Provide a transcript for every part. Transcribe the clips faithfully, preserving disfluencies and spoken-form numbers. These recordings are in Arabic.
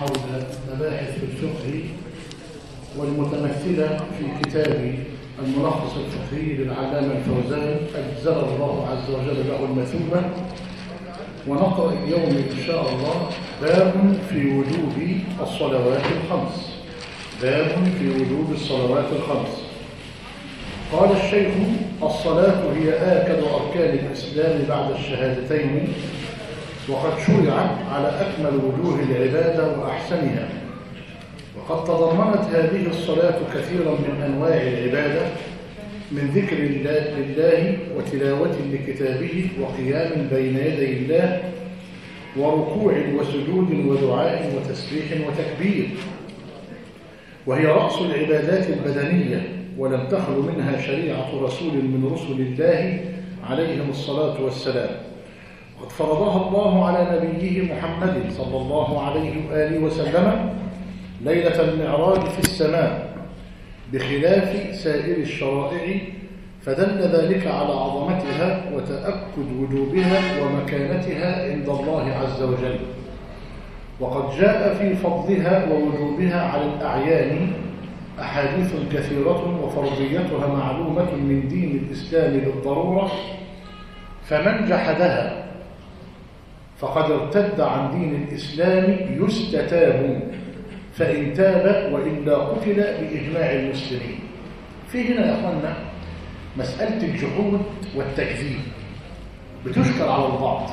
حول مباحث في الفقه والمتمثلة في كتاب الملخص الفقهي للعلامة الفوزان أجزل الله عز وجل له المثوبة. ونقرأ اليوم إن شاء الله باب في وجوب الصلوات الخمس. باب في وجوب الصلوات الخمس. قال الشيخ: الصلاة هي آكد أركان الإسلام بعد الشهادتين، وقد شرعت على أكمل وجوه العبادة وأحسنها، وقد تضمنت هذه الصلاة كثيرا من أنواع العبادة، من ذكر لله وتلاوة لكتابه وقيام بين يدي الله وركوع وسجود ودعاء وتسبيح وتكبير، وهي رأس العبادات البدنية، ولم تخل منها شريعة رسول من رسل الله عليهم الصلاة والسلام. قد فرضها الله على نبيه محمد صلى الله عليه وآله وسلم ليلة المعراج في السماء، بخلاف سائر الشرائع، فدل ذلك على عظمتها وتأكد وجوبها ومكانتها عند الله عز وجل. وقد جاء في فضلها ووجوبها على الأعيان أحاديث كثيرة، وفرضيتها معلومة من دين الإسلام بالضرورة، فمن جحدها فقد ارتد عن دين الإسلام يستتاب، فإن تاب وإلا قتل بإجماع المسلمين. في هنا يا أخوانا مسألة الجحود والتكذيب بتشكر على البعض.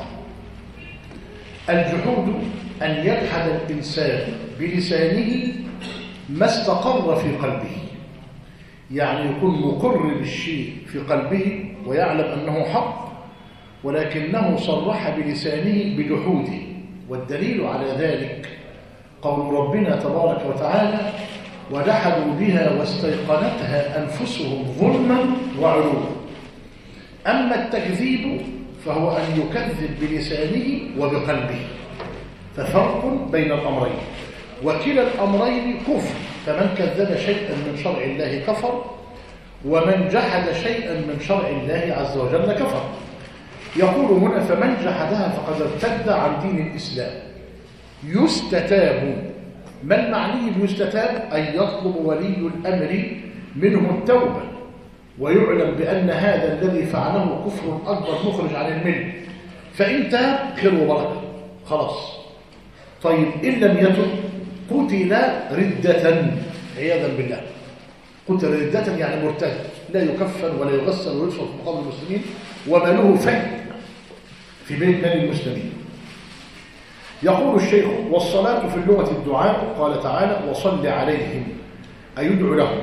الجحود أن يجحد الإنسان بلسانه ما استقر في قلبه، يعني يكون مقر بالشيء في قلبه ويعلم أنه حق، ولكنه صرح بلسانه بجحوده. والدليل على ذلك قول ربنا تبارك وتعالى: وجحدوا بها واستيقنتها أنفسهم ظلما وعلوا. أما التكذيب فهو أن يكذب بلسانه وبقلبه، ففرق بين الأمرين، وكلا الأمرين كفر، فمن كذب شيئا من شرع الله كفر، ومن جحد شيئا من شرع الله عز وجل كفر. يقول هنا: فمن جحدها فقد ارتد عن دين الإسلام. يستتاب، ما المعني بيستتاب؟ أن يطلب ولي الأمر منه التوبة، ويعلم بأن هذا الذي فعله كفر أكبر مخرج عن الملة، فإن تاب خير وبركة خلاص. طيب إن لم يتب قتل ردة عياذا بالله. قتل ردة يعني مرتد، لا يكفن ولا يغسل ويدفن في مقابر المسلمين، وماله فج في بيت مال المسلمين. يقول الشيخ: والصلاة في اللغة الدعاء، قال تعالى: وصل عليهم، أي يدعو لهم.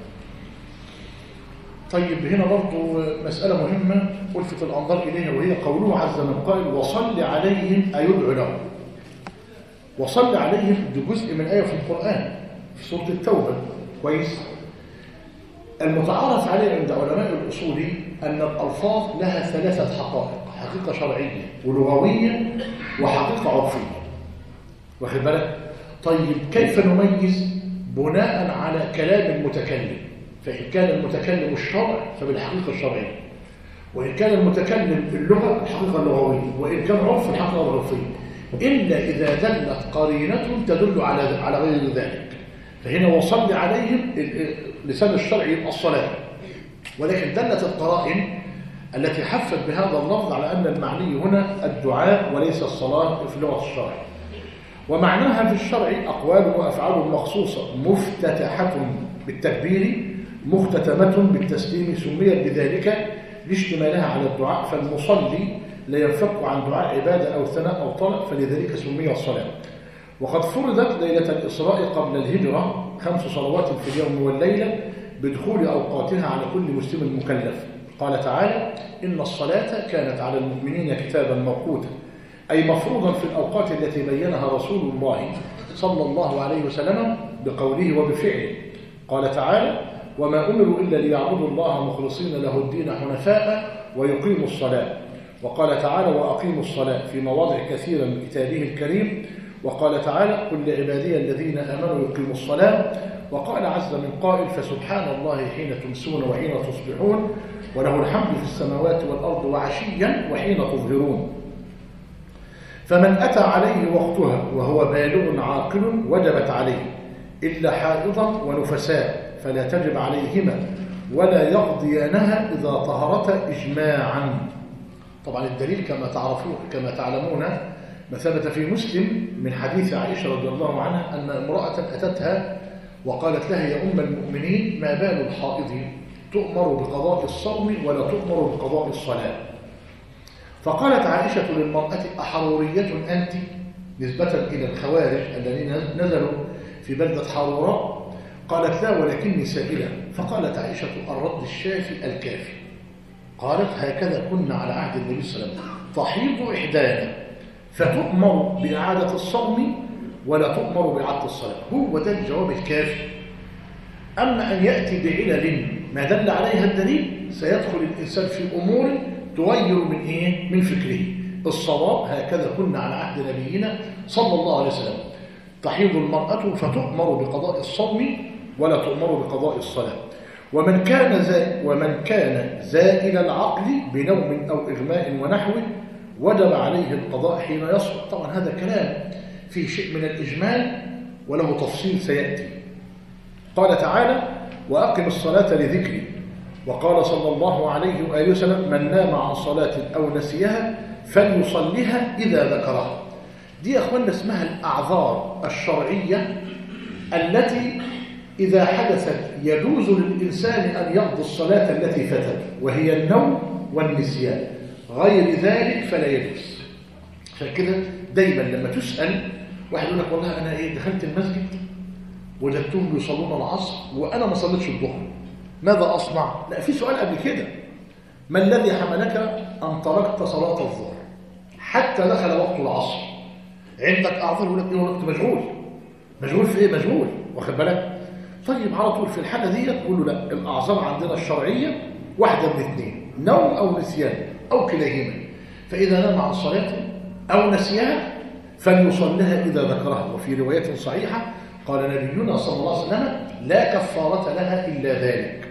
طيب هنا برضو مسألة مهمة ألفت الأنظار إليها، وهي قوله عز من قائل: وصل عليهم، أي يدعو لهم. وصل عليهم دي جزء من آية في القرآن في سورة التوبة، كويس؟ المتعارف عليه عند علماء الأصول أن الألفاظ لها ثلاثة حقائق: حقيقة شرعية ولغوية وحقيقة عرفية، واخد بالك؟ طيب كيف نميز؟ بناء على كلام المتكلم، فإن كان المتكلم الشرع فبالحقيقة الشرعية، وإن كان المتكلم باللغة الحقيقة اللغوية، وإن كان عرف الحقيقة العرفية، إلا إذا دلت قرينة تدل على على غير ذلك. فهنا وصل عليهم لسان الشرع يبقى الصلاة، ولكن دلت القرائن التي حفت بهذا اللفظ على أن المعني هنا الدعاء وليس الصلاة في لغة الشرع. ومعناها في الشرع أقوال وأفعال مخصوصة مفتتحة بالتكبير مختتمة بالتسليم، سميت بذلك لاشتمالها على الدعاء، فالمصلي لا ينفك عن دعاء عبادة أو ثناء أو طلب، فلذلك سمي الصلاة. وقد فرضت ليلة الإسراء قبل الهجرة خمس صلوات في اليوم والليلة بدخول أوقاتها على كل مسلم مكلف. قال تعالى: إن الصلاة كانت على المؤمنين كتابا موقوتا، أي مفروضا في الأوقات التي بينها رسول الله صلى الله عليه وسلم بقوله وبفعله. قال تعالى: وما أمروا إلا ليعبدوا الله مخلصين له الدين حنفاء ويقيموا الصلاة. وقال تعالى: وأقيموا الصلاة في مواضع كثيرة من كتابه الكريم. وقال تعالى: قل لعبادي الذين آمنوا يقيموا الصلاة. وقال عز من قائل: فسبحان الله حين تمسون وحين تصبحون، وله الحمد في السماوات والأرض وعشيا وحين تظهرون. فمن أتى عليه وقتها وهو بالغ عاقل وجبت عليه، إلا حائضا ونفساء فلا تجب عليهما ولا يقضيانها إذا طهرتا إجماعا. طبعا الدليل كما تعرفون كما تعلمون ما ثبت في مسلم من حديث عائشة رضي الله عنها أن امرأة أتتها وقالت لها: يا أم المؤمنين، ما بال الحائض تؤمر بقضاء الصوم ولا تؤمر بقضاء الصلاة؟ فقالت عائشة للمرأة: أحرورية أنت؟ نسبة إلى الخوارج الذين نزلوا في بلدة حروراء. قالت: لا، ولكني سائلة. فقالت عائشة: الرد الشافي الكافي. قالت: هكذا كنا على عهد النبي صلى الله عليه وسلم، تحيض إحدانا فتؤمر بإعادة الصوم ولا تؤمر بإعادة الصلاة. هو ده الجواب الكافي. أما أن يأتي بعلل ما دل عليها الدليل سيدخل الإنسان في أمور تغير من إيه؟ من فكره. الصواب هكذا كنا على عهد نبينا صلى الله عليه وسلم، تحيض المرأة فتؤمر بقضاء الصوم ولا تؤمر بقضاء الصلاة. ومن كان زا ومن كان زائل العقل بنوم أو إغماء ونحوه وجب عليه القضاء حين يصحو. طبعا هذا كلام فيه شيء من الإجمال وله تفصيل سيأتي. قال تعالى: وأقم الصلاة لذكري. وقال صلى الله عليه وآله وسلم: من نام عن صلاة أو نسيها فليصليها إذا ذكرها. دي يا أخوانا اسمها الأعذار الشرعية التي إذا حدثت يجوز للإنسان أن يقضي الصلاة التي فاتت، وهي النوم والنسيان. غير ذلك فلا يجوز. عشان كده دايما لما تسأل واحد يقول لك: والله أنا إيه دخلت المسجد وجدتهم يصلون العصر وأنا ما صليتش الظهر، ماذا أصنع؟ لا، في سؤال قبل كده: ما الذي حملك أن تركت صلاة الظهر حتى دخل وقت العصر؟ عندك أعذار؟ يقول لك: إيه وقت مشغول. مشغول في إيه؟ مشغول، واخد بالك؟ طيب على طول في الحالة دي تقول له: لا، الأعذار عندنا الشرعية واحدة من اثنين، نوم أو نسيان أو كلاهما. فإذا نام عن صلاة أو نسيها فليصلها إذا ذكرها. وفي رواية صحيحة قال نبينا صلى الله عليه وسلم: لا كفارة لها إلا ذلك.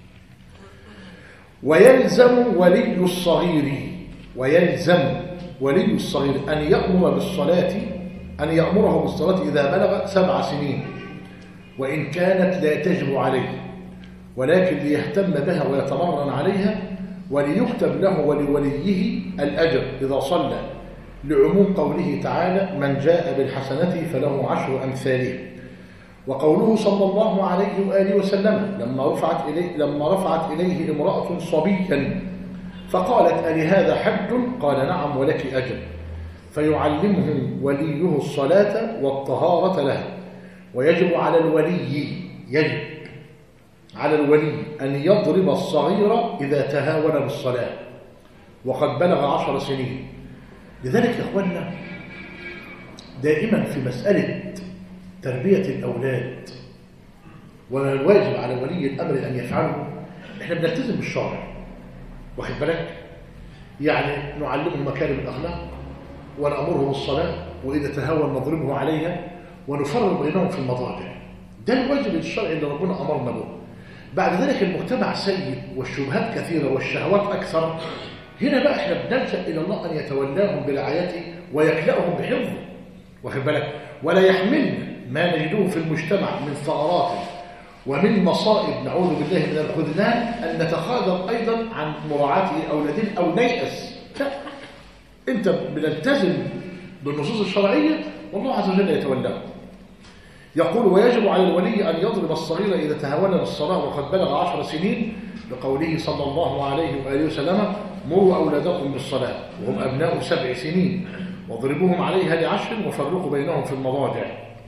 ويلزم ولي الصغير ويلزم ولي الصغير أن يأمر بالصلاة أن يأمره بالصلاة إذا بلغ سبع سنين، وإن كانت لا تجب عليه، ولكن ليهتم بها ويتمرن عليها، وليكتب له ولوليه الأجر إذا صلى، لعموم قوله تعالى: من جاء بالحسنة فله عشر أمثالها. وقوله صلى الله عليه وآله وسلم لما رفعت إليه, لما رفعت إليه امرأة صبيا فقالت: ألهذا حج؟ قال: نعم ولك أجر. فيعلمه وليه الصلاة والطهارة لها. ويجب على الولي يجب على الولي أن يضرب الصغير إذا تهاون بالصلاة وقد بلغ عشر سنين. لذلك يا أخوانا دائما في مسألة تربية الأولاد والواجب على ولي الأمر أن يفعله، إحنا بنلتزم بالشرع، واخد بالك؟ يعني نعلمه مكارم الأخلاق ونأمره بالصلاة، وإذا تهاون نضربه عليها ونفرق بينهم في المضاجع. ده الواجب الشرعي اللي ربنا أمرنا به. بعد ذلك المجتمع سيء والشبهات كثيرة والشهوات أكثر. هنا بقى احنا بنلجأ إلى الله أن يتولاهم برعايته ويكلأهم بحفظه، واخد بالك؟ ولا يحملنا ما نجده في المجتمع من ثغرات ومن مصائب نعوذ بالله من الخذلان أن نتخاذل أيضا عن مراعاة أولادنا أو نيأس. لا، أنت بنلتزم بالنصوص الشرعية والله عز وجل يتولاهم. يقول: ويجب على الولي أن يضرب الصغير إذا تهاون بالصلاة وقد بلغ عشر سنين، لقوله صلى الله عليه وآله وسلم: مروا أولادكم بالصلاة وهم أبناء سبع سنين واضربوهم عليها لعشر وفرقوا بينهم في المضاجع.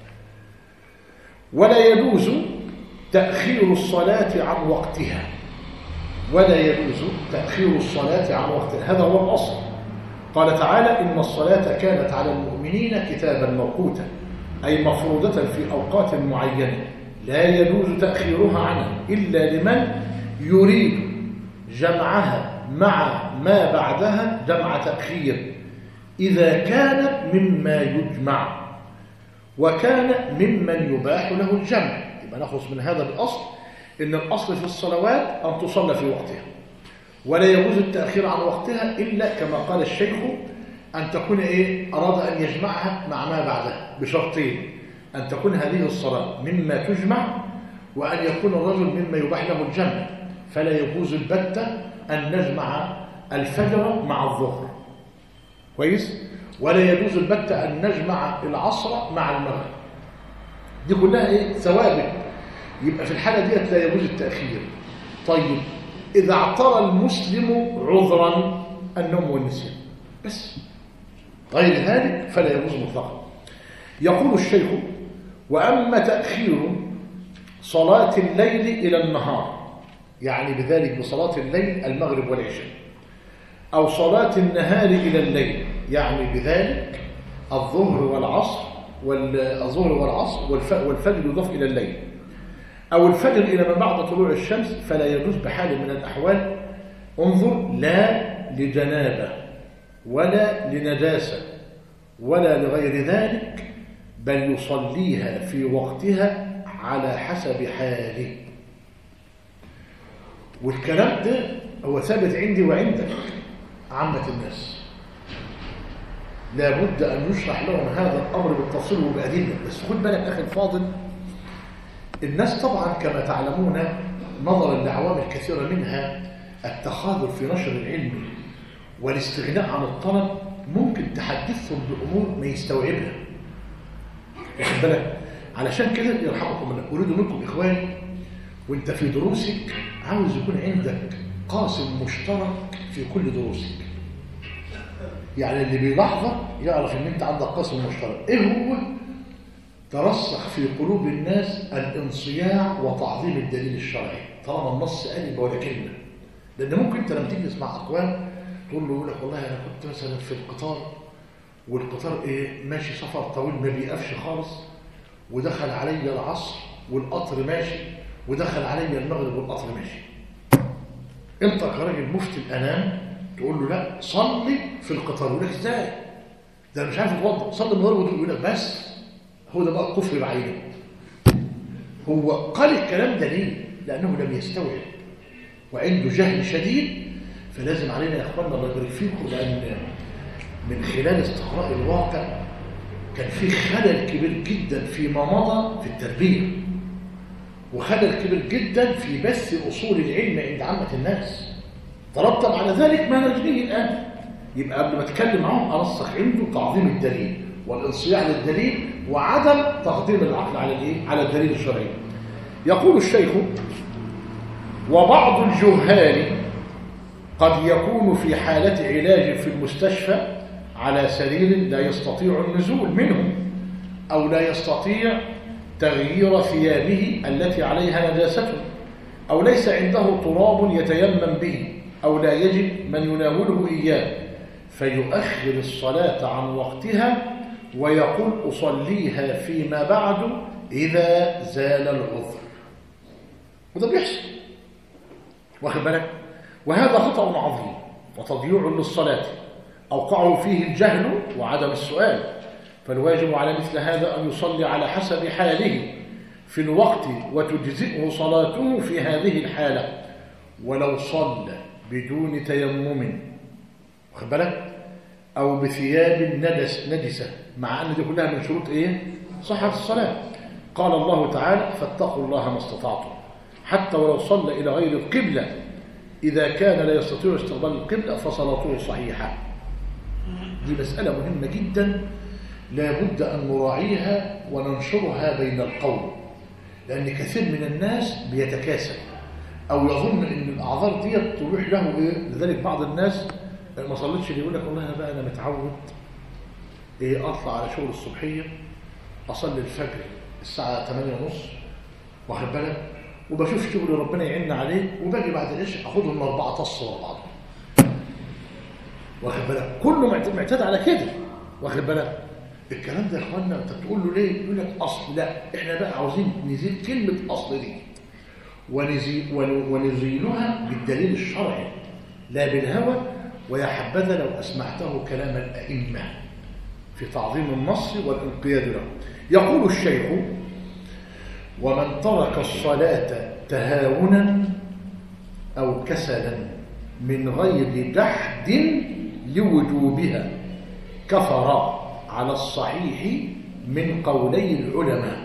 ولا يجوز تأخير الصلاة عن وقتها ولا يجوز تأخير الصلاة عن وقتها، هذا هو الأصل. قال تعالى: إن الصلاة كانت على المؤمنين كتابا موقوتا، أي مفروضة في أوقات معينة لا يجوز تأخيرها عنها إلا لمن يريد جمعها مع ما بعدها جمع تأخير، إذا كان مما يجمع وكان ممن يباح له الجمع. يبقى نخلص من هذا الأصل إن الأصل في الصلوات أن تصلى في وقتها، ولا يجوز التأخير عن وقتها إلا كما قال الشيخ: أن تكون إيه؟ أراد أن يجمعها مع ما بعدها بشرطين: أن تكون هذه الصلاة مما تجمع، وأن يكون الرجل مما يباح له الجمع. فلا يجوز البتة أن نجمع الفجر مع الظهر، كويس؟ ولا يجوز البتة أن نجمع العصر مع المغرب. دي كلها إيه؟ ثوابت. يبقى في الحالة دي لا يجوز التأخير. طيب إذا اعترى المسلم عذرا النوم والنسيان بس، غير ذلك فلا يجوز مطلقا. يقول الشيخ: وأما تأخير صلاة الليل إلى النهار، يعني بذلك بصلاة الليل المغرب والعشاء، أو صلاة النهار إلى الليل، يعني بذلك الظهر والعصر والظهر والعصر والفجر يضاف إلى الليل، أو الفجر إلى ما بعد طلوع الشمس، فلا يجوز بحال من الأحوال. انظر: لا لجنابة ولا لنجاسة ولا لغير ذلك، بل يصليها في وقتها على حسب حاله. والكلام ده هو ثابت عندي وعندك عامة الناس، لابد أن يشرح لهم هذا الأمر بالتفصيل وبأدلة. بس خد بالك أخي الفاضل، الناس طبعا كما تعلمون نظرا لعوامل كثيرة منها التخاذل في نشر العلم والاستغناء عن الطلب، ممكن تحدثهم بأمور ما يستوعبها، واخد بالك؟ علشان كده يرحمكم الله، أريد منكم إخواني وانت في دروسك عاوز يكون عندك قاسم مشترك في كل دروسك. يعني اللي بيلاحظك يعرف ان انت عندك قاسم مشترك. ايه هو؟ ترسخ في قلوب الناس الانصياع وتعظيم الدليل الشرعي. طالما النص قال يبقى ولا كلمه. لان ممكن انت لما تيجي تسمع اقوال تقول له يقول لك والله انا كنت مثلا في القطار، والقطار ايه ماشي سفر طويل ما بيقفش خالص، ودخل علي العصر والقطر ماشي، ودخل علي المغرب والقطر ماشي. انت كراجل مفتي الانام تقول له لا صلي في القطار. يقول لك ازاي؟ ده مش عارف يتوضا، صلي من غير وضوء. يقول لك بس هو ده بقى الكفر بعينه. هو قال الكلام ده ليه؟ لانه لم يستوعب وعنده جهل شديد. فلازم علينا يا اخواننا الله يبارك فيكم، لان من خلال استقراء الواقع كان في خلل كبير جدا فيما مضى في التربيه، وخلل كبير جدا في بث اصول العلم عند عامه الناس. ترتب على ذلك ما نجريه الان. يبقى قبل ما اتكلم معهم ارسخ عنده تعظيم الدليل والانصياع للدليل وعدم تقديم العقل على الايه؟ على الدليل الشرعي. يقول الشيخ: وبعض الجهال قد يكون في حالة علاج في المستشفى على سرير لا يستطيع النزول منه، أو لا يستطيع تغيير ثيابه التي عليها نجاسة، أو ليس عنده تراب يتيمم به، أو لا يجد من يناوله إياه، فيؤخر الصلاة عن وقتها ويقول أصليها فيما بعد إذا زال العذر. وده بيحصل، واخد بالك؟ وهذا خطأ عظيم وتضييع للصلاة أوقعه فيه الجهل وعدم السؤال. فالواجب على مثل هذا أن يصلي على حسب حاله في الوقت وتجزئه صلاته في هذه الحالة، ولو صلى بدون تيمم، واخد بالك؟ أو بثياب نجس نجسة، مع أن دي كلها من شروط إيه؟ صحة الصلاة. قال الله تعالى: فاتقوا الله ما استطعتم، حتى ولو صلى إلى غير القبلة إذا كان لا يستطيع استقبال القبلة فصلاته صحيحة. دي مسألة مهمة جدا لا بد أن نراعيها وننشرها بين القوم، لأن كثير من الناس بيتكاسل أو يظن أن الأعذار دي تروح له إيه؟ لذلك بعض الناس ما صلتش اللي يقول لك والله أنا بقى أنا متعود إيه أطلع على شغل الصبحية أصلي الفجر الساعة ثمانية ونص، واخد بالك؟ وبشوف شغل ربنا يعين عليه، وباجي بعد العشاء اخدهم اربعه طص ورا بعض، واخد بالك؟ كله معتاد على كده، واخد بالك؟ الكلام ده يا اخوانا انت بتقول له ليه؟ يقول لك اصل. لا، احنا بقى عاوزين نزيد كلمه اصل دي ونزيد ونزيلها بالدليل الشرعي لا بالهوى. ويا حبذا لو اسمعته كلام الائمه في تعظيم النص والانقياد له. يقول الشيخ: ومن ترك الصلاة تهاونا أو كسلا من غير جحد لوجوبها كفر على الصحيح من قولي العلماء.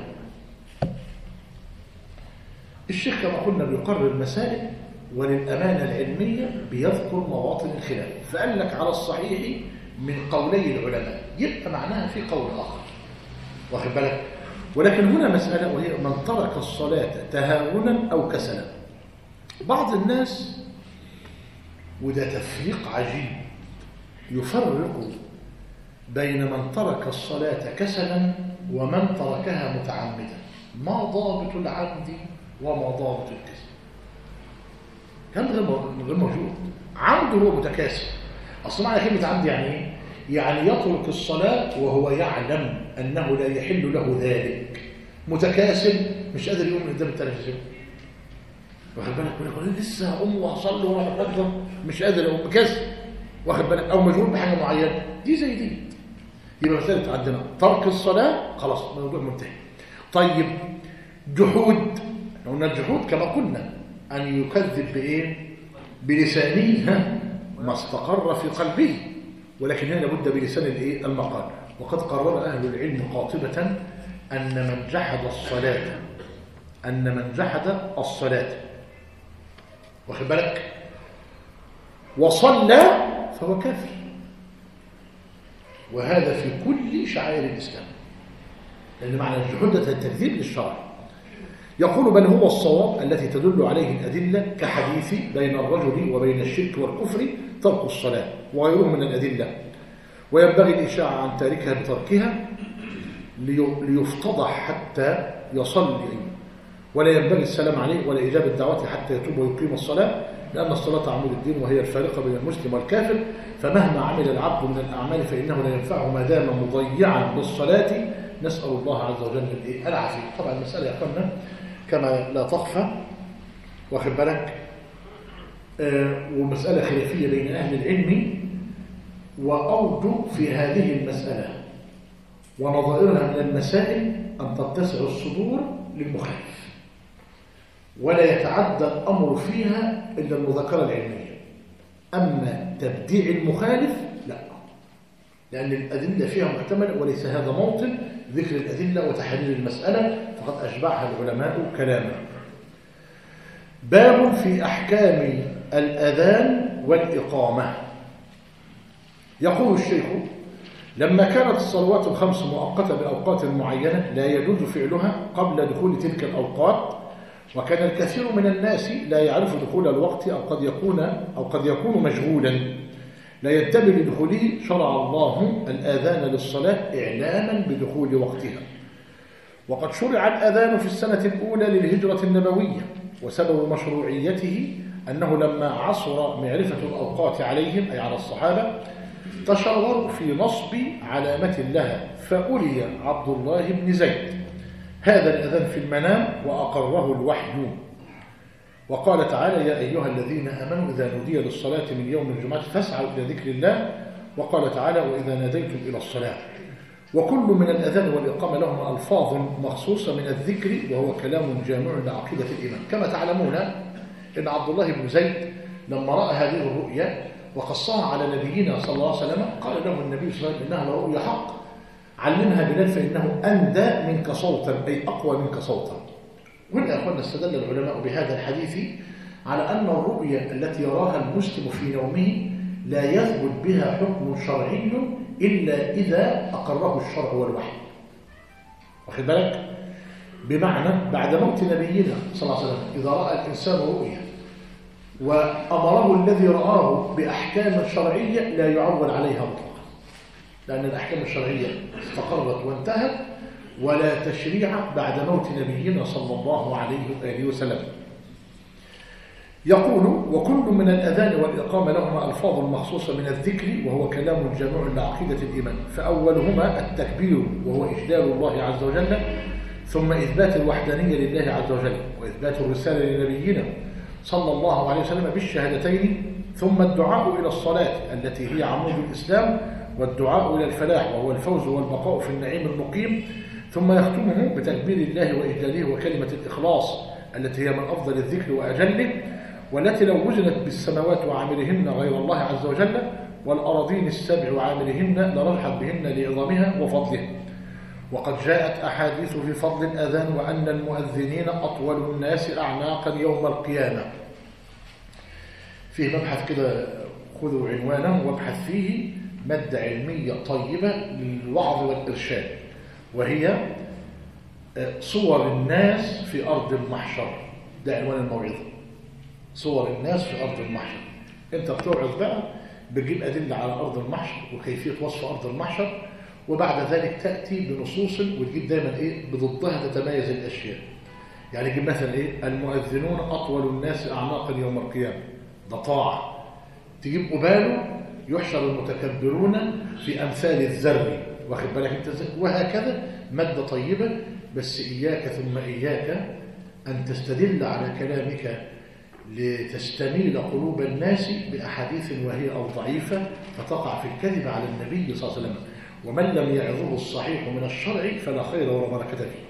الشيخ كما قلنا بيقرر مسائل، وللأمانة العلمية بيذكر مواطن الخلاف، فقال لك على الصحيح من قولي العلماء، يبقى معناها في قول آخر، واخد بالك؟ ولكن هنا مسألة، وهي من ترك الصلاة تهاونا أو كسلا. بعض الناس، وده تفريق عجيب، يفرق بين من ترك الصلاة كسلا ومن تركها متعمدا. ما ضابط العمد وما ضابط الكسل؟ كان غير موجود. عمد هو متكاسل. أصلا معنى كلمة عمد يعني إيه؟ يعني يترك الصلاة وهو يعلم أنه لا يحل له ذلك. متكاسل مش قادر يقوم من قدام التلفزيون، واخد بالك؟ يقول لسه هقوم وهصلي واروح اتقدم، مش قادر يقوم، مكسل، واخد بالك؟ او مشغول بحاجه معينه، دي زي دي. يبقى مساله عندنا ترك الصلاه، خلاص الموضوع منتهي. طيب جحود، قلنا الجحود كما قلنا ان يكذب بايه؟ بلسانه ما استقر في قلبه، ولكن هنا لابد بلسان الايه؟ المقال. وقد قرر اهل العلم قاطبه ان من جحد الصلاه ان من جحد الصلاه واخد بالك وصلى فهو كافر، وهذا في كل شعائر الإسلام، لأن معنى الجحود ده التكذيب للشرع. يقول بل هو الصواب التي تدل عليه الأدلة كحديث بين الرجل وبين الشرك والكفر ترك الصلاة وغيره من الأدلة، وينبغي الإشاعة عن تاركها بتركها ليفتضح حتى يصلي، ولا ينبغي السلام عليه ولا إجابة دعوته حتى يتوب ويقيم الصلاة، لأن الصلاة عمود الدين وهي الفارقة بين المسلم والكافر، فمهما عمل العبد من الأعمال فإنه لا ينفعه ما دام مضيعا بالصلاة. نسأل الله عز وجل العافية. طبعا المسألة يا أخوانا كما لا تخفى، واخد بالك، آه ومسألة خلافية بين أهل العلم، وأوجه في هذه المسألة ونظائرها من المسائل أن تتسع الصدور للمخالف، ولا يتعدى الأمر فيها إلا المذاكرة العلمية. أما تبديع المخالف لا، لأن الأدلة فيها محتملة، وليس هذا موطن ذكر الأدلة وتحليل المسألة، فقد أشبعها العلماء كلاما. باب في أحكام الأذان والإقامة. يقول الشيخ لما كانت الصلوات الخمس مؤقتة بأوقات معينة لا يجوز فعلها قبل دخول تلك الأوقات، وكان الكثير من الناس لا يعرف دخول الوقت أو قد يكون أو قد يكون مشغولا لا ينتبه لدخوله، شرع الله الآذان للصلاة إعلاما بدخول وقتها. وقد شرع الآذان في السنة الأولى للهجرة النبوية، وسبب مشروعيته أنه لما عصر معرفة الأوقات عليهم أي على الصحابة تشاوروا في نصب علامة لها، فأولي عبد الله بن زيد هذا الأذان في المنام وأقره الوحي، وقال تعالى يا أيها الذين آمنوا إذا نودي للصلاة من يوم الجمعة فاسعوا إلى ذكر الله، وقال تعالى وإذا ناديتم إلى الصلاة. وكل من الأذان والإقامة لهم ألفاظ مخصوصة من الذكر، وهو كلام جامع لعقيدة الإيمان. كما تعلمون إن عبد الله بن زيد لما رأى هذه الرؤيا وقصها على نبينا صلى الله عليه وسلم قال له النبي صلى الله عليه وسلم إنها رؤيا حق، علمها بلال فإنه أندى منك صوتا أي أقوى منك صوتا. وهنا يا أخوانا استدل العلماء بهذا الحديث على أن الرؤيا التي يراها المسلم في نومه لا يثبت بها حكم شرعي إلا إذا أقره الشرع والوحي، واخد بالك؟ بمعنى بعد موت نبينا صلى الله عليه وسلم إذا رأى الإنسان رؤيا وأمره الذي رآه بأحكام شرعية لا يعول عليها مطلقا، لأن الأحكام الشرعية استقرت وانتهت، ولا تشريع بعد موت نبينا صلى الله عليه وآله وسلم. يقول وكل من الأذان والإقامة لهما ألفاظ مخصوصة من الذكر، وهو كلام جامع لعقيدة الإيمان، فأولهما التكبير وهو إجلال الله عز وجل، ثم إثبات الوحدانية لله عز وجل، وإثبات الرسالة لنبينا صلى الله عليه وسلم بالشهادتين، ثم الدعاء إلى الصلاة التي هي عمود الإسلام، والدعاء إلى الفلاح وهو الفوز والبقاء في النعيم المقيم، ثم يختمه بتكبير الله وإجلاله وكلمة الإخلاص التي هي من أفضل الذكر وأجله، والتي لو وزنت بالسماوات وعاملهن غير الله عز وجل والأراضين السبع وعاملهن لرجحت بهن لعظمها وفضلها. وقد جاءت أحاديث في فضل الأذان وأن المؤذنين أطول الناس أعناقا يوم القيامة. فيه مبحث كده خذوا عنوانه وابحث فيه مادة علمية طيبة للوعظ والإرشاد، وهي صور الناس في أرض المحشر. ده عنوان الموعظة، صور الناس في أرض المحشر. أنت بتوعظ بقى بتجيب أدلة على أرض المحشر وكيفية وصف أرض المحشر، وبعد ذلك تأتي بنصوص وتجيب دايما إيه بضدها تتميز الأشياء. يعني تجيب مثلا إيه المؤذنون أطول الناس أعناقا يوم القيامة، ده طاعة. تجيب قباله يحشر المتكبرون في أمثال الذر، واخد بالك أنت ازاي؟ وهكذا مادة طيبة. بس إياك ثم إياك أن تستدل على كلامك لتستميل قلوب الناس بأحاديث وهي أو ضعيفة فتقع في الكذب على النبي صلى الله عليه وسلم. ومن لم يعظه الصحيح من الشرع فلا خير ولا بركة فيه.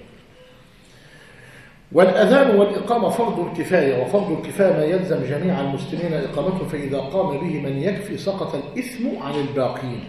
والأذان والإقامة فرض الكفاية، وفرض الكفاية ما يلزم جميع المسلمين إقامته، فإذا قام به من يكفي سقط الإثم عن الباقين.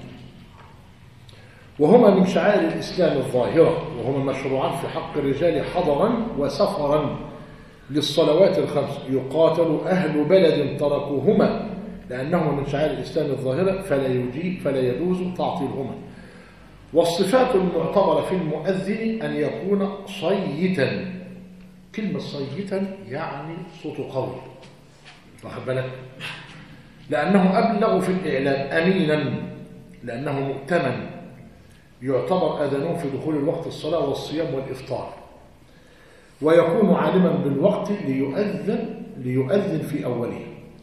وهما من شعائر الإسلام الظاهرة، وهما مشروعان في حق الرجال حضرا وسفرا للصلوات الخمس. يقاتل أهل بلد تركوهما لأنهما من شعائر الإسلام الظاهرة فلا يجيب فلا يجوز تعطيلهما. والصفات المعتبرة في المؤذن أن يكون صيتا. كلمة صيتا يعني صوته قوي، واخد بالك؟ لأنه أبلغ في الإعلام، أمينا لأنه مؤتمن، يعتبر أذانه في دخول الوقت الصلاة والصيام والإفطار. ويكون عالما بالوقت ليؤذن ليؤذن في أوله.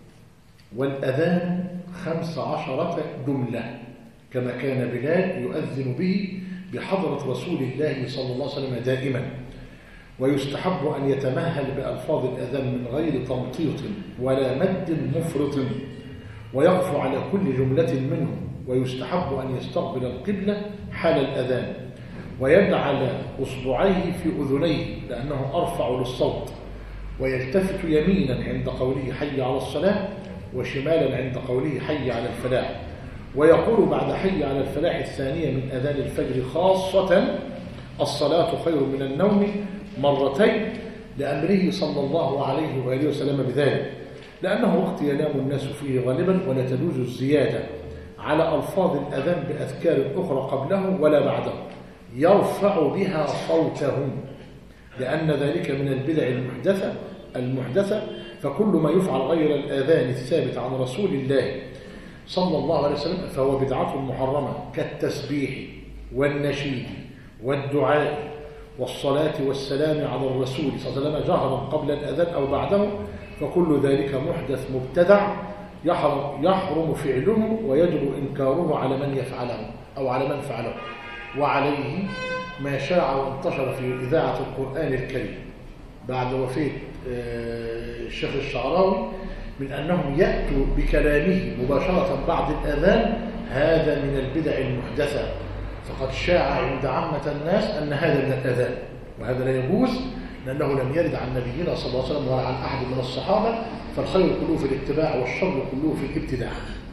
والأذان خمس عشرة جملة كما كان بلال يؤذن به بحضرة رسول الله صلى الله عليه وسلم دائما. ويستحب أن يتمهل بألفاظ الأذان من غير تمطيط ولا مد مفرط، ويقف على كل جملة منهم. ويستحب أن يستقبل القبلة حال الأذان، ويجعل أصبعيه في أذنيه لأنه أرفع للصوت، ويلتفت يمينا عند قوله حي على الصلاة وشمالا عند قوله حي على الفلاح. ويقول بعد حي على الفلاح الثانية من أذان الفجر خاصة الصلاة خير من النوم مرتين، لأمره صلى الله عليه وآله وسلم بذلك، لأنه وقت ينام الناس فيه غالبا، ولا تجوز الزيادة على ألفاظ الأذان بأذكار أخرى قبله ولا بعده يرفع بها صوتهم، لأن ذلك من البدع المحدثة المحدثة فكل ما يفعل غير الأذان الثابت عن رسول الله صلى الله عليه وسلم فهو بدعة محرمة، كالتسبيح والنشيد والدعاء والصلاة والسلام على الرسول صلى الله عليه وسلم جهرا قبل الأذان أو بعده، فكل ذلك محدث مبتدع يحرم, يحرم فعله ويجب إنكاره على من يفعله أو على من فعله. وعليه ما شاع وانتشر في إذاعة القرآن الكريم بعد وفاة الشيخ الشعراوي من أنهم يأتوا بكلامه مباشرة بعد الأذان، هذا من البدع المحدثة، فقد شاع عند عامة الناس أن هذا من الأذان، وهذا لا يجوز لأنه لم يرد عن نبينا صلى الله عليه وسلم ولا عن أحد من الصحابة، فالخير كله في الاتباع والشر كله في الابتداع.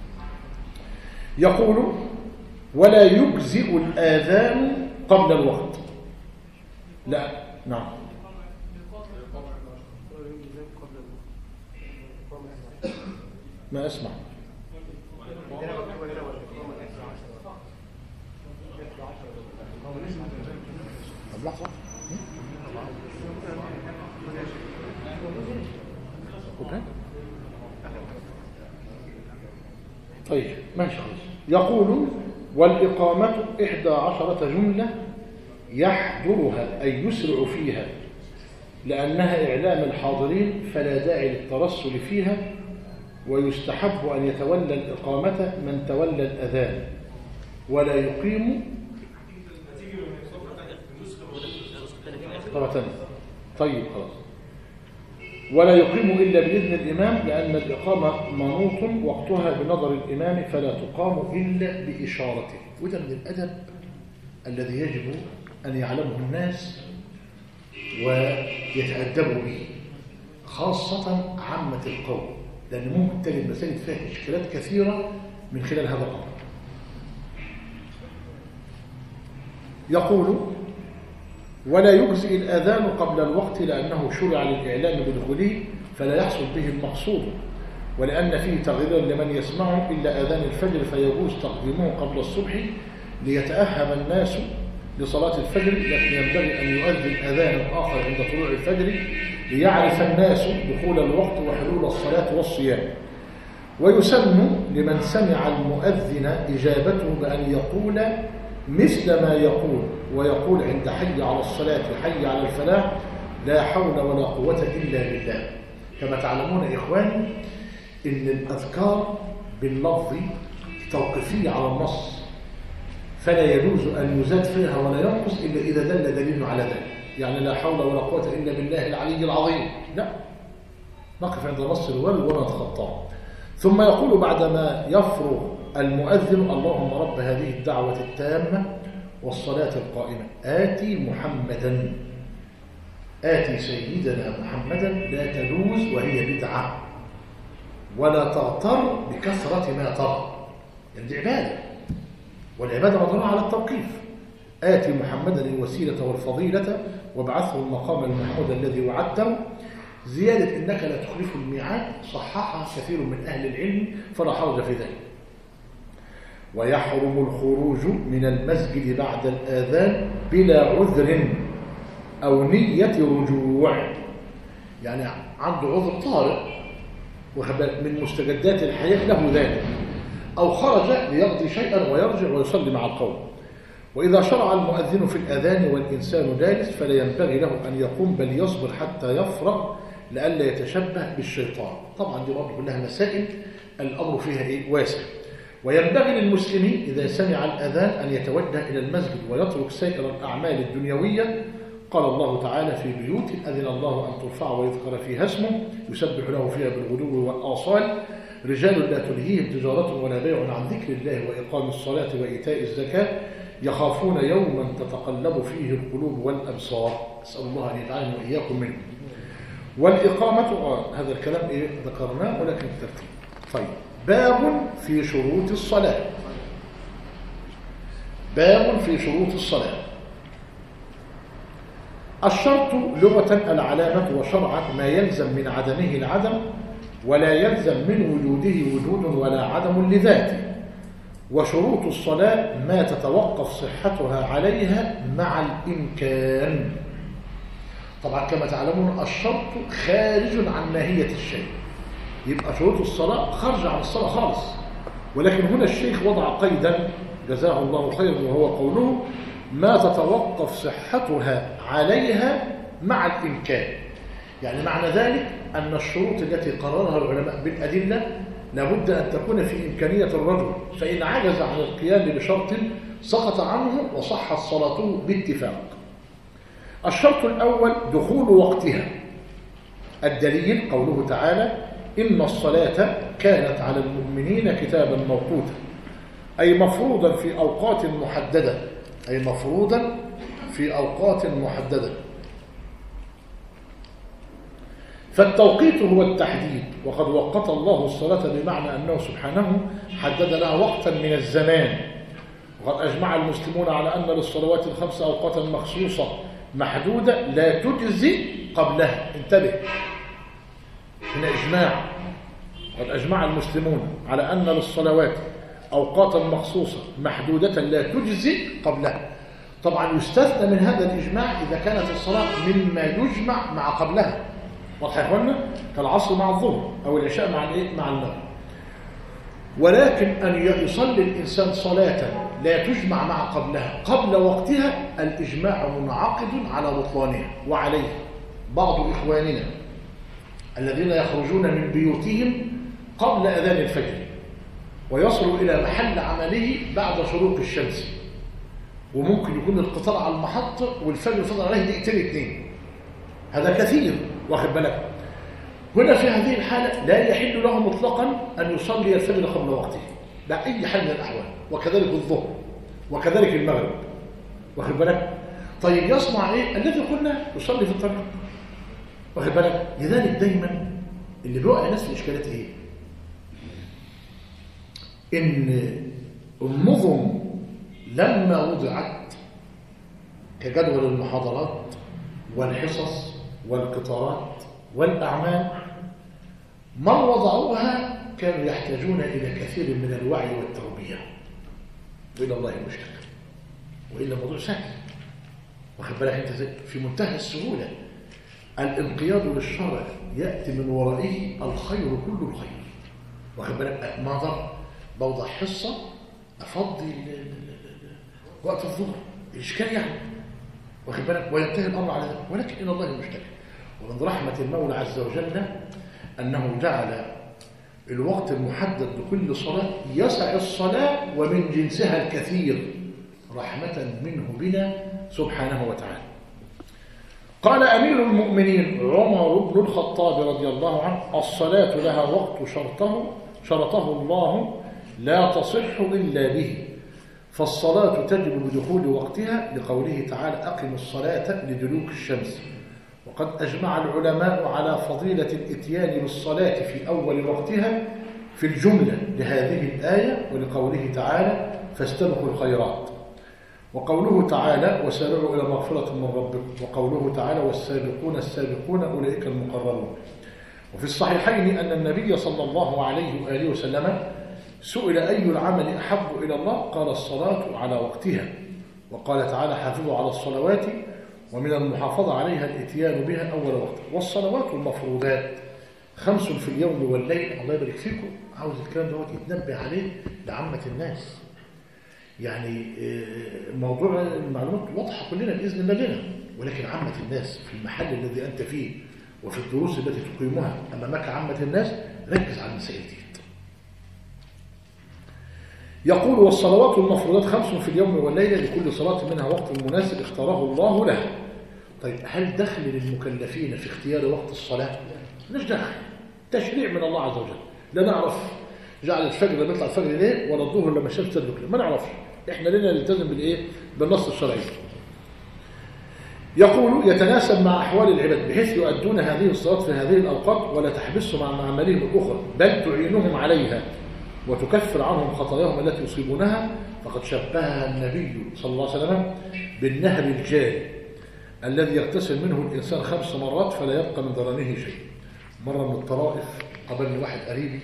يقول ولا يجزئ الآذان قبل الوقت. لا نعم ما أسمع طب لحظة أوكي طيب ماشي. يقول والإقامة إحدى عشرة جملة يحضرها أي يسرع فيها لأنها إعلام الحاضرين فلا داعي للترسل فيها. ويستحب أن يتولى الإقامة من تولى الأذان ولا يقيم طيب خلاص ولا يقيم إلا بإذن الإمام، لأن الإقامة منوط وقتها بنظر الإمام فلا تقام إلا بإشارته. وده من الأدب الذي يجب أن يعلمه الناس ويتأدبوا به، خاصة عامة القوم، لأن ممكن تجد مسائل فيها إشكالات كثيرة من خلال هذا الأمر. يقول: ولا يجزئ الأذان قبل الوقت لأنه شرع للإعلام بدخوله فلا يحصل به المقصود، ولأن فيه تغييرا لمن يسمعه إلا أذان الفجر فيجوز تقديمه قبل الصبح ليتأهب الناس لصلاة الفجر، لكن ينبغي أن يؤذن أذان آخر عند طلوع الفجر ليعرف الناس دخول الوقت وحلول الصلاة والصيام. ويسن لمن سمع المؤذن إجابته بأن يقول مثل ما يقول، ويقول عند حي على الصلاة حي على الفلاح لا حول ولا قوة إلا بالله. كما تعلمون إخواني إن الأذكار باللفظ توقيفية على النص، فلا يجوز أن يزاد فيها ولا ينقص إلا إذا دل دليل على ذلك. يعني لا حول ولا قوة إلا بالله العلي العظيم، لا، نقف عند نص الوارد ولا نتخطاه. ثم يقول بعدما يفرغ المؤذن: اللهم رب هذه الدعوة التامة والصلاة القائمة آتي محمدا، آتي سيدنا محمدا، لا تجوز وهي بدعة، ولا تغتر بكثرة ما ترى، يعني دي عبادة، والعبادة مدعوة على التوقيف. آتي محمدا الوسيلة والفضيلة وابعثه المقام المحمود الذي وعدته. زيادة إنك لا تخلف الميعاد صححها كثير من أهل العلم فلا حرج في ذلك. ويحرم الخروج من المسجد بعد الآذان بلا عذر أو نية رجوع، يعني عنده عذر طارئ من مستجدات الحياة له ذلك، أو خرج ليقضي شيئا ويرجع ويصلي مع القوم. وإذا شرع المؤذن في الأذان والإنسان جالس فلا ينبغي له أن يقوم بل يصبر حتى يفرغ لئلا يتشبه بالشيطان. طبعا دي برضه كلها مسائل الأمر فيها إيه؟ واسع. وينبغي للمسلم إذا سمع الأذان أن يتوجه إلى المسجد ويترك سائر الأعمال الدنيوية. قال الله تعالى: في بيوت أذن الله أن ترفع ويذكر فيها اسمه يسبح له فيها بالغدو والآصال رجال لا تلهيهم تجارة ولا بيع عن ذكر الله وإقام الصلاة وإيتاء الزكاة يخافون يوما تتقلب فيه القلوب والأبصار. أسأل الله أن يجعلنا وإياكم منه. والإقامة آه هذا الكلام إيه ذكرناه ولكن الترتيب. طيب، باب في شروط الصلاة. باب في شروط الصلاة. الشرط لغة العلامة، وشرعا ما يلزم من عدمه العدم ولا يلزم من وجوده وجود ولا عدم لذاته. وشروط الصلاة ما تتوقف صحتها عليها مع الإمكان. طبعا كما تعلمون الشرط خارج عن ماهية الشيء، يبقى شروط الصلاة خارج عن الصلاة خالص. ولكن هنا الشيخ وضع قيدا جزاه الله خيرا، وهو قوله ما تتوقف صحتها عليها مع الإمكان. يعني معنى ذلك أن الشروط التي قررها العلماء بالأدلة لابد أن تكون في إمكانية الرجل، فإن عجز عن القيام بشرط سقط عنه وصحت صلاته باتفاق. الشرط الأول دخول وقتها. الدليل قوله تعالى: إن الصلاة كانت على المؤمنين كتابا موقوتا، أي مفروضا في أوقات محددة، أي مفروضا في أوقات محددة. فالتوقيت هو التحديد، وقد وقت الله الصلاة بمعنى أنه سبحانه حدد لها وقتا من الزمان. وقد أجمع المسلمون على أن للصلوات الخمس أوقاتا مخصوصة محدودة لا تجزي قبلها. انتبه، هنا إجماع. قد أجمع المسلمون على أن للصلوات أوقاتا مخصوصة محدودة لا تجزي قبلها. طبعا يستثنى من هذا الإجماع إذا كانت الصلاة مما يجمع مع قبلها، واضح يا اخوانا؟ كالعصر مع الظهر أو العشاء مع الايه؟ مع المغرب. ولكن أن يصلي الإنسان صلاة لا تجمع مع قبلها قبل وقتها، الإجماع منعقد على بطلانها. وعليه بعض إخواننا الذين يخرجون من بيوتهم قبل أذان الفجر ويصلوا إلى محل عمله بعد شروق الشمس، وممكن يكون القطار على المحطة والفجر فضل عليه دقيقتين اتنين، هذا كثير، واخد بالك؟ هنا في هذه الحالة لا يحل له مطلقا أن يصلي الفجر قبل وقته بأي حال من الأحوال، وكذلك الظهر وكذلك المغرب، واخد بالك؟ طيب يصنع إيه؟ الذي قلنا يصلي في الطريق، واخد بالك؟ لذلك دايما اللي بيوقع الناس في إشكالات إيه؟ إن النظم لما وضعت كجدول المحاضرات والحصص والقطارات والأعمال، من وضعوها كانوا يحتاجون إلى كثير من الوعي والتربية وإلى الله المشتكى، وإلا الموضوع سهل. واخد بالك أنت في منتهى السهولة. الانقياد للشرع يأتي من ورائه الخير كل الخير. واخد بالك ما ضر بوضع حصة أفضي وقت الظهر الإشكال يعني، واخد بالك، وينتهي الأمر على ذلك، ولكن إلى الله المشتكى. ومن رحمة المولى عز وجل أنه جعل الوقت المحدد لكل صلاة يسع الصلاة ومن جنسها الكثير رحمة منه بنا سبحانه وتعالى. قال أمير المؤمنين عمر بن الخطاب رضي الله عنه: الصلاة لها وقت شرطه شرطه الله لا تصح إلا به، فالصلاة تجب بدخول وقتها لقوله تعالى: أقم الصلاة لدلوك الشمس. وقد أجمع العلماء على فضيلة الإتيان بالصلاة في أول وقتها في الجملة لهذه الآية ولقوله تعالى: فاستبقوا الخيرات، وقوله تعالى: وسارعوا إلى مغفرة من ربكم، وقوله تعالى: والسابقون السابقون أولئك المقربون. وفي الصحيحين أن النبي صلى الله عليه وآله وسلم سئل أي العمل أحب إلى الله؟ قال: الصلاة على وقتها. وقال تعالى: حافظوا على الصلوات، ومن المحافظة عليها الاتيان بها أول وقت. والصلوات المفروضات خمس في اليوم والليل. الله يبارك فيكم، عاوز الكلام دوت يتنبه عليه لعامة الناس. يعني موضوع المعلومات واضحة كلنا بإذن الله لنا، ولكن عامة الناس في المحل الذي أنت فيه وفي الدروس التي تقيمها أمامك عامة الناس، ركز على المسائل دي. يقول: والصلوات المفروضات خمس في اليوم والليلة، لكل صلاة منها وقت مناسب اختاره الله لها. طيب هل دخل للمكلفين في اختيار وقت الصلاة؟ مش دخل، تشريع من الله عز وجل. لا نعرف جعل الفجر لما يطلع الفجر ليه ولا الظهر لما الشمس تدرك ليه، ما نعرفش. احنا لنا نلتزم بالايه؟ بالنص الشرعي. يقول: يتناسب مع احوال العباد بحيث يؤدون هذه الصلاه في هذه الاوقات ولا تحبسهم عن اعمالهم الاخرى، بل تعينهم عليها وتكفر عنهم خطاياهم التي يصيبونها. فقد شبهها النبي صلى الله عليه وسلم بالنهر الجاري الذي يغتسل منه الانسان خمس مرات فلا يبقى من ضرنه شيء. مره من الطرائف قابلني واحد قريبي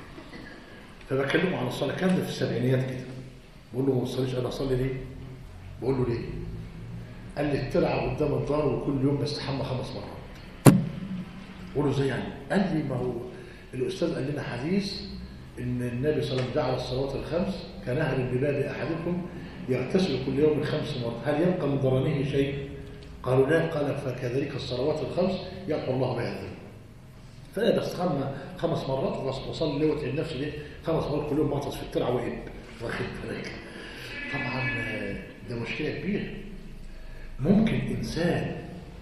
فبكلمه عن الصلاه، كان في السبعينيات كده، بقول له: ما بتصليش؟ انا اصلي ليه؟ بقول له: ليه؟ قال لي: الترعه قدام الدار وكل يوم بستحمى خمس مرات. بقول له: ازاي يعني؟ قال لي: ما هو الاستاذ قال لنا حديث ان النبي صلى الله عليه وسلم جعل الصلوات الخمس كنهر بباب احدكم يغتسل كل يوم خمس مرات، هل يبقى من ضرنه شيء؟ قالوا: لا. قال: فكذلك الصلوات الخمس يمحو الله بها الذنوب. فانا بستحمى خمس مرات وصلي ليه واتعب نفسي ليه؟ خمس مرات كل يوم معطس في الترعه وإب. واخد بالك؟ طبعا ده مشكله كبيره. ممكن انسان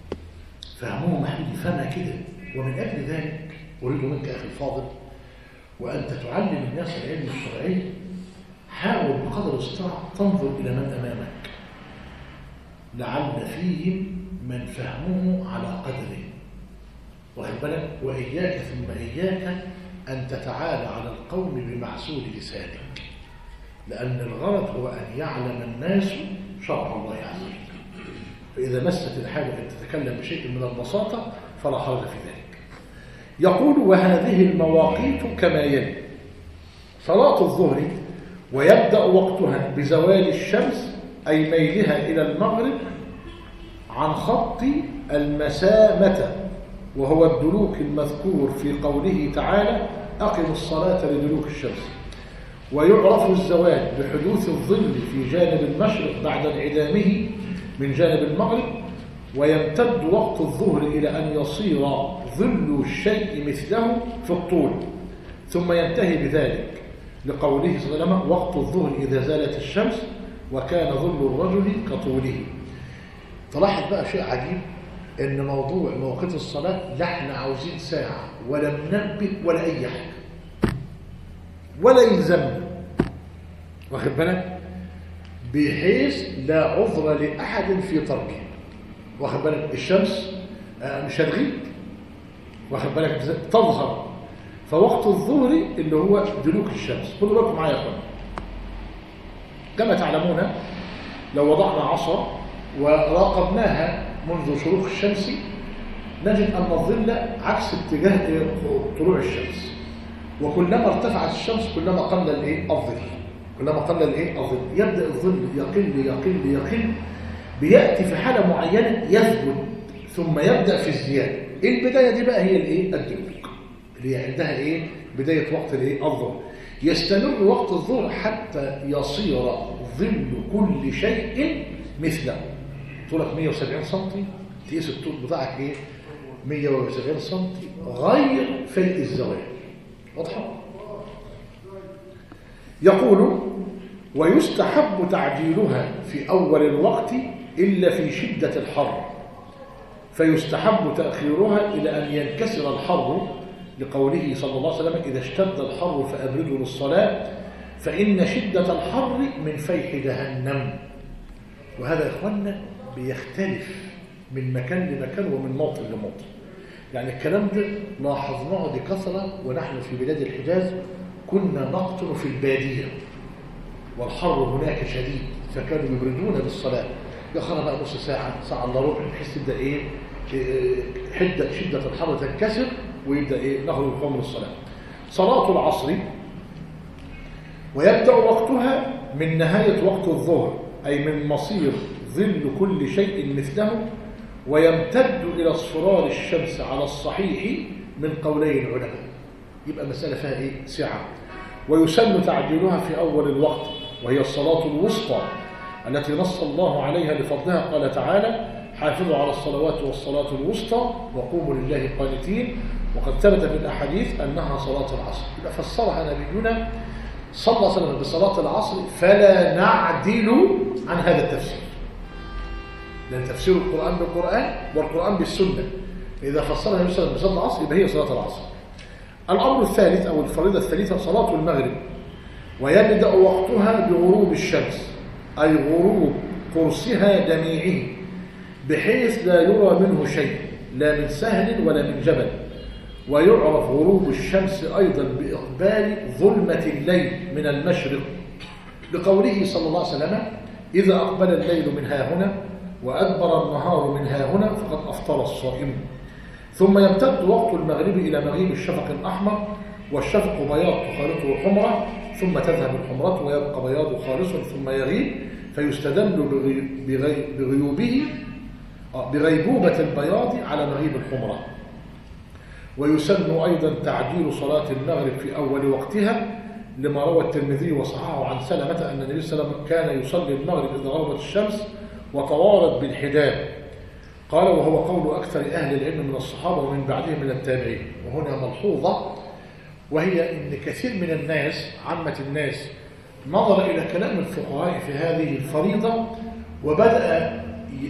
فهمه محدود يفهمها كده، ومن اجل ذلك اريد منك اخي الفاضل وانت تعلم الناس العلم الشرعي، حاول بقدر الاستطاعه تنظر الى من امامك لعل فيهم من فهمه على قدره. واخد بالك؟ واياك ثم اياك ان تتعالى على القوم بمعسول لسانك، لأن الغرض هو أن يعلم الناس شرع الله عز وجل. فإذا مست الحاجة أن تتكلم بشيء من البساطة فلا حرج في ذلك. يقول: وهذه المواقيت كما يلي: صلاة الظهر ويبدأ وقتها بزوال الشمس أي ميلها إلى المغرب عن خط المسامة، وهو الدلوك المذكور في قوله تعالى: أقم الصلاة لدلوك الشمس. ويعرف الزوال بحدوث الظل في جانب المشرق بعد انعدامه من جانب المغرب، ويمتد وقت الظهر إلى أن يصير ظل الشيء مثله في الطول، ثم ينتهي بذلك لقوله صلى الله عليه وسلم: وقت الظهر إذا زالت الشمس وكان ظل الرجل كطوله. تلاحظ بقى شيء عجيب، إن موضوع مواقيت الصلاة لا احنا عاوزين ساعة ولا منبه ولا أي حاجة ولا يلزمنا، واخد بالك؟ بحيث لا عذر لأحد في تركه. واخد بالك؟ الشمس مش هتغيب، واخد بالك؟ تظهر. فوقت الظهر اللي هو دلوك الشمس، خدوا بالكم معايا يا اخوان، كما تعلمون لو وضعنا عصا وراقبناها منذ شروق الشمس نجد أن الظل عكس اتجاه طلوع الشمس، وكلما ارتفعت الشمس كلما قل الايه الظل، كلما قل الايه الظل، يبدأ الظل يقل يقل يقل، بيأتي في حالة معينة يثبت ثم يبدأ في ازدياد. البداية دي بقى هي الايه الدلوك، اللي هي عندها ايه بداية وقت الايه الظهر. يستمر وقت الظهر حتى يصير ظل كل شيء مثله. طولك مئة وسبعين سنتي، تقيس الطول بتاعك ايه مئة وسبعين سنتي غير فلق الزوال. واضحه؟ يقول ويستحب تعجيلها في اول الوقت الا في شده الحر، فيستحب تاخيرها الى ان ينكسر الحر، لقوله صلى الله عليه وسلم اذا اشتد الحر فابردوا للصلاه فان شده الحر من فيح جهنم. وهذا يا اخوانا بيختلف من مكان لمكان ومن موطن لموطن. يعني الكلام ده لاحظناه بكثرة ونحن في بلاد الحجاز، كنا نقطن في البادية والحر هناك شديد، فكانوا يبردون بالصلاة، يأخرها بقى نص ساعة ساعة الا ربع بحيث تبدأ ايه حدة شدة الحر تنكسر ويبدأ ايه نهر القوم للصلاة. صلاة العصر ويبدأ وقتها من نهاية وقت الظهر، أي من مصير ظل كل شيء مثله، ويمتد إلى اصفرار الشمس على الصحيح من قولي العلماء. يبقى مسألة فيها إيه؟ سعة. ويسن تعجيلها في أول الوقت، وهي الصلاة الوسطى التي نص الله عليها لفضلها، قال تعالى حافظوا على الصلوات والصلاة الوسطى وقوموا لله قانتين. وقد ثبت في الأحاديث أنها صلاة العصر. يبقى فسرها نبينا صلى الله عليه وسلم بصلاة العصر، فلا نعدل عن هذا التفسير، لأن تفسير القرآن بالقرآن والقرآن بالسنة. إذا فسرها النبي صلى الله عليه وسلم بصلاة العصر يبقى هي صلاة العصر. الأمر الثالث أو الفريضة الثالثة صلاة المغرب، ويبدأ وقتها بغروب الشمس، أي غروب قرصها جميعه، بحيث لا يرى منه شيء لا من سهل ولا من جبل. ويعرف غروب الشمس أيضا بإقبال ظلمة الليل من المشرق، لقوله صلى الله عليه وسلم إذا أقبل الليل من ها هنا وأدبر النهار من ها هنا فقد أفطر الصائم. ثم يمتد وقت المغرب إلى مغيب الشفق الأحمر، والشفق بياض تخالطه حمرة، ثم تذهب الحمرة ويبقى بياض خالص ثم يغيب، فيستدل بغيوبه بغيبوبة البياض على مغيب الحمرة. ويسن أيضا تعجيل صلاة المغرب في أول وقتها، لما روى الترمذي وصححه عن سلمة أن النبي صلى الله عليه وسلم كان يصلي المغرب إذا غربت الشمس وتوارت بالحداد. قال وهو قول أكثر أهل العلم من الصحابة ومن بعدهم من التابعين. وهنا ملحوظة، وهي أن كثير من الناس عامة الناس نظر إلى كلام الفقهاء في هذه الفريضة وبدأ